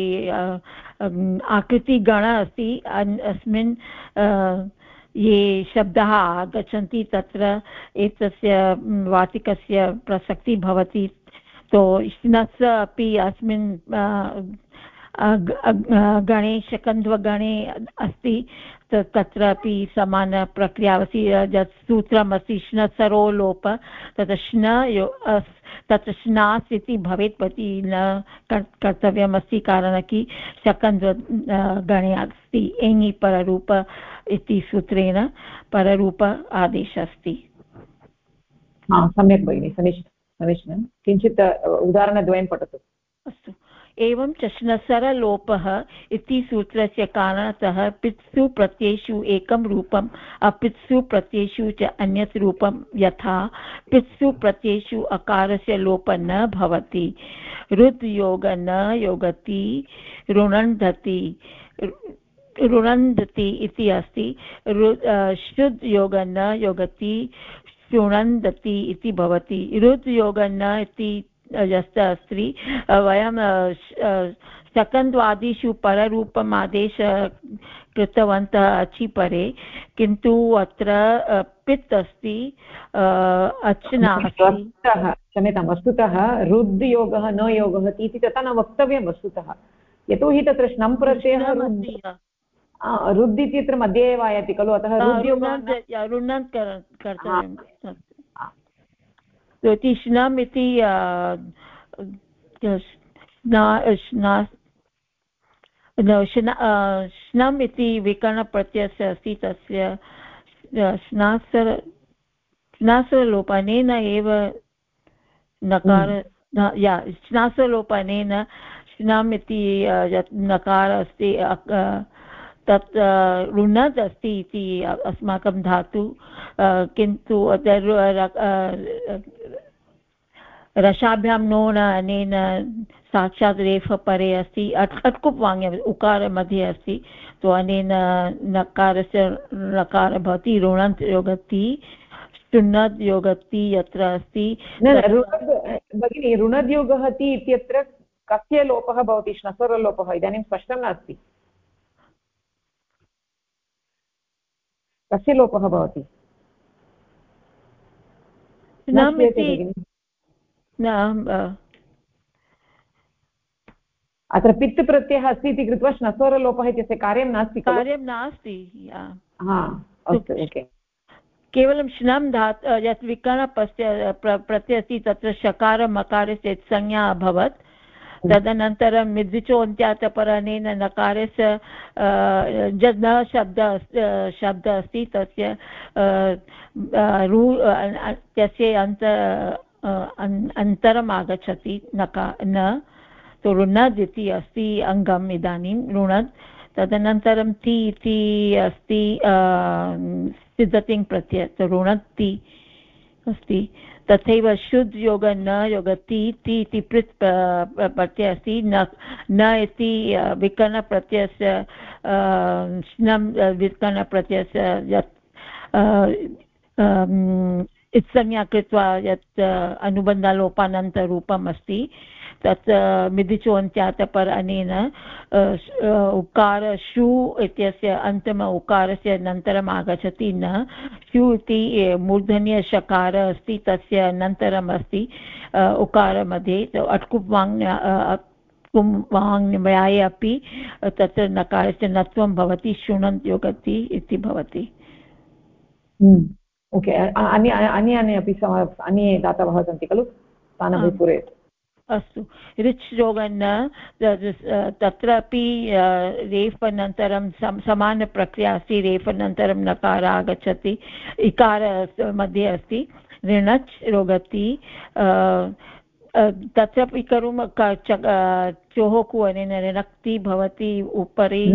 आकृतिगण अस्ति अस्मिन् ये शब्दाः आगच्छन्ति तत्र एतस्य वार्तिकस्य प्रसक्तिः भवति तो श्नस् अपि अस्मिन् गणे शकन्धवगणे अस्ति तत्रापि समानप्रक्रिया अस्ति यत् सूत्रमस्ति श्नसरो लोप तत्र तत्र श्नास् इति भवेत् प्रति न कर्तव्यमस्ति कारणं कि शकन्धवगणे अस्ति एङि पररूप इति सूत्रेण पररूप आदेशः अस्ति सम्यक् भगिनि समीचीनं किञ्चित् उदाहरणद्वयं पठतु अस्तु एवं च श्नसरलोपः इति सूत्रस्य कारणतः पित्सु प्रत्ययेषु एकं रूपम् अपित्सु प्रत्ययेषु च अन्यत् रूपं यथा पित्सु प्रत्ययेषु अकारस्य लोपः न भवति रुद् योग न योगति रुणन्धति रुणन्धति इति अस्ति शुद् योग न योगति शृणन्दति इति भवति रुद् योग न इति यस्य अस्ति वयं शकन्द्वादिषु पररूपम् आदेश कृतवन्तः अचि परे किन्तु अत्र पित् अस्ति अच्ना अस्ति क्षम्यतां वस्तुतः रुद् योगः न योगः इति तथा न वक्तव्यं वस्तुतः यतोहि तत्र श्नं प्रत्ययः रुद् इत्यत्र मध्ये एव आयाति खलु अतः रुणन् कर्तव्यम् इति श्नम् इति श्नम् इति विकरणप्रत्ययस्य अस्ति तस्य श्नासरलोपनेन एव नकार श्नासरलोपनेन श्नम् इति यत् नकार अस्ति तत् रुणद् अस्ति इति अस्माकं धातु किन्तु रसाभ्यां नोन अनेन साक्षात् रेफ परे अस्ति अट्कुप् वाङ्य उकार मध्ये अस्ति तो अनेन नकारस्य नकार भवति रुणन्त् योगति शुनद् योगति यत्र अस्ति भगिनी रुणद् योगति इत्यत्र कस्य लोपः भवति श्नसरलोपः इदानीं स्पष्टं नास्ति कस्य लोपः भवति अत्र पित् प्रत्ययः अस्ति इति कृत्वा श्नसोरलोपः इत्यस्य कार्यं नास्ति केवलं श्नं धातु यत् विकरणप्रत्ययः अस्ति तत्र शकार मकारस्य संज्ञा अभवत् तदनन्तरं मिद्विचोन्त्यातपरनेन नकारस्य न शब्दः अस्ति तस्य तस्य अन्तरम् आगच्छति न तो रुणद् इति अस्ति अङ्गम् इदानीं रुणद् तदनन्तरं ति इति अस्ति सिद्धतिङ् प्रत्यय तो रुणति अस्ति तथैव शुद् योग न योगति ति इति पृत् प्रत्ययः अस्ति न इति विकरणप्रत्ययस्य श्नं विकरणप्रत्ययस्य यत् इत्संज्ञा कृत्वा यत् अनुबन्धलोपानन्तरूपम् अस्ति तत् मिदिचोन्त्यात् अनेन उकार शु इत्यस्य अन्तिम उकारस्य अनन्तरम् आगच्छति न शु इति मूर्धन्यशकार अस्ति तस्य अनन्तरम् अस्ति उकार मध्ये अट्कुप् वाङ्मयाये अपि तत्र नकारस्य नत्वं भवति शृणन्त् योगति इति भवति ओके अन्ये अपि अन्ये धातवः सन्ति खलु तानपि पूरयतु अस्तु ऋच् योगन् तत्रापि रेफ् अनन्तरं समानप्रक्रिया अस्ति रेफ् अनन्तरं नकार आगच्छति इकार मध्ये अस्ति ऋणच् रोगति तत्रापि करुम चोहोकु अनेन ऋणक्ति भवति उपरि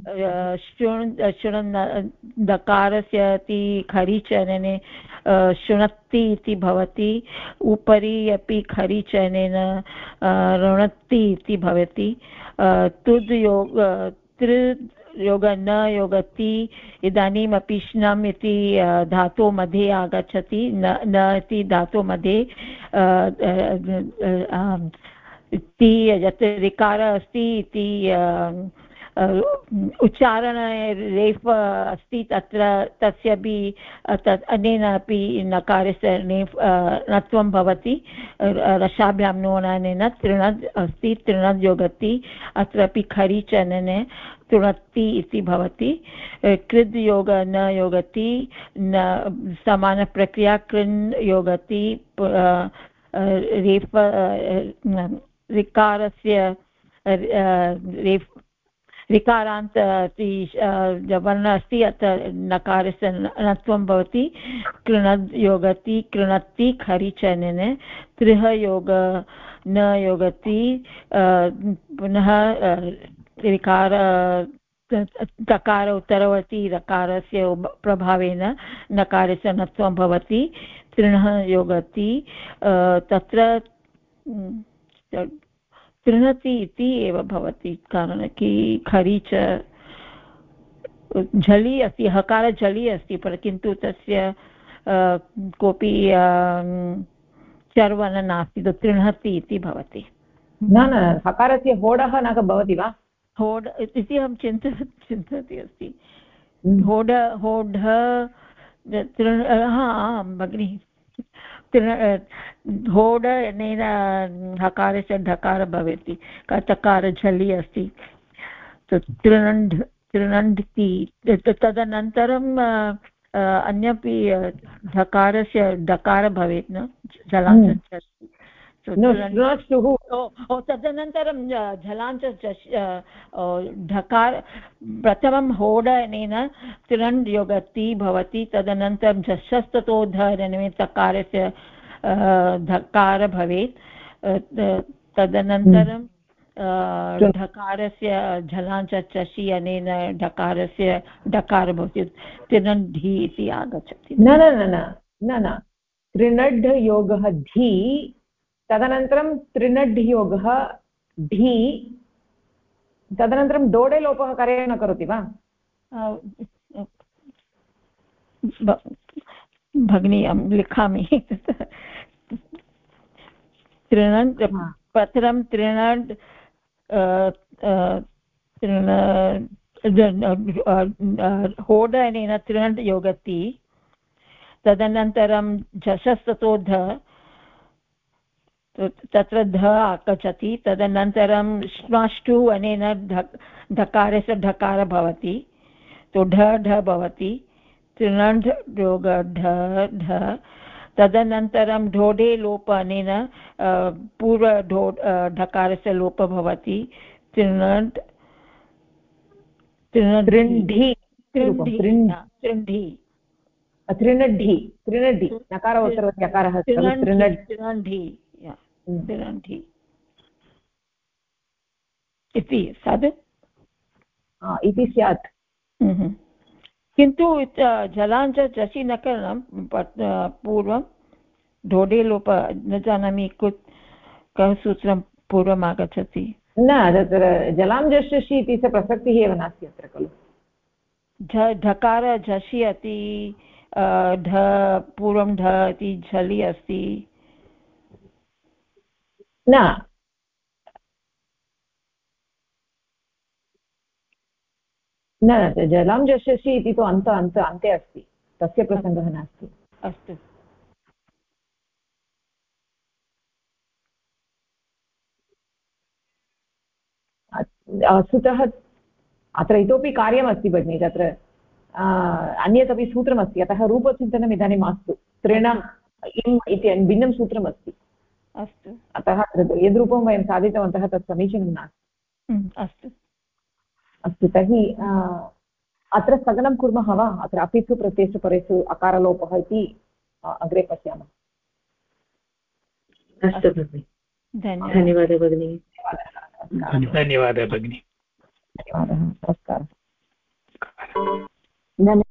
शृण् दकारस्य इति खरीच अनेन शृणत्ति इति भवति उपरि अपि खरीच अनेन ऋणत्ति इति भवति तुद् योग तृ योग न योगति इदानीमपि श्नम् इति धातोः मध्ये आगच्छति न इति धातोः मध्ये इति यत् ऋकारः अस्ति इति उच्चारणे रेफ् अस्ति तत्र तस्यापि अनेन अपि नकारस्य नत्वं भवति रसाभ्यां नोनेन तृणद् अस्ति तृणद् योगति अत्रापि खरीच अनेन तृणत्ति इति भवति कृद् योग न योगति न समानप्रक्रिया कृन् योगति रेफ ऋकारस्य रेफ् ऋकारान्त वर्णः अस्ति अत्र नकारस्य नत्वं भवति कृणद् योगति कृणत्ति खरीच अनेन त्रिह योग न योगति पुनः ऋकार तकार उत्तरवर्ती रकारस्य प्रभावेन नकारस्य नत्वं भवति तृणः योगति तत्र तृणति इति एव भवति कारणं कि खरी च झलि अस्ति हकार झलि अस्ति किन्तु तस्य कोऽपि चर्वण नास्ति तृणति इति भवति न न हकारस्य होडः न भवति वा होड इति अहं चिन्तयति अस्ति होड होढ भगिनि होड अनेन हकारस्य ढकार भवति तकार झलि अस्ति तृणण्ढ तृणण्ढति तदनन्तरं अन्यपि ढकारस्य डकार भवेत् न जलांश तदनन्तरं झलांश ढकार प्रथमं होड अनेन तृणन् योगति भवति तदनन्तरं झषस्ततो ध तकारस्य ढकार भवेत् तदनन्तरं ढकारस्य झलांश चषि अनेन ढकारस्य डकार भवति तृणढि इति आगच्छति न न न न न न तृणढ योगः धी तदनन्तरं तृणढ योगः ढी तदनन्तरं डोडे लोपः कार्यं न करोति वा भगिनी अहं लिखामि तृणन् पत्रं तृणड् होड अनेन तृणड् योगति तदनन्तरं झषस्ततो ध तत्र ध आगच्छति तदनन्तरं श्माष्टु अनेन ढकारस्य ढकार भवति तो ढ ढ भवति तृणढ योग ढ ढ तदनन्तरं ढोढे लोप अनेन पूर्व ढकारस्य लोप भवति तृणढ तृण्ढि तृण्ढि तृणढि तृणढि नकार उत्तरवर्ति यकारः तृणढि तृणढि इति सद् इति स्यात् किन्तु जलांश झषि नकरणं पूर्वं ढोडे लोप न जानामि कः सूत्रं पूर्वम् आगच्छति न तत्र जलांशषि इति प्रसक्तिः एव नास्ति अत्र खलु ढकार झषि अस्ति ढ पूर्वं ढ इति झलि अस्ति न न जलांशषि इति तु अन्ते अस्ति तस्य प्रसङ्गः नास्ति अस्तु वस्तुतः अत्र इतोपि कार्यमस्ति भगिनि तत्र अन्यत् अपि सूत्रमस्ति अतः रूपचिन्तनम् इदानीं मास्तु तृणम् इम् इति भिन्नं सूत्रमस्ति अस्तु अतः यद्रूपं वयं साधितवन्तः तत् समीचीनं नास्ति अस्तु अस्तु तर्हि अत्र स्थगनं कुर्मः वा अत्र अपिषु प्रत्ययेषु परेषु अकारलोपः इति अग्रे पश्यामः अस्तु भगिनि धन्यवादः भगिनि धन्यवादः भगिनि धन्यवादः नमस्कारः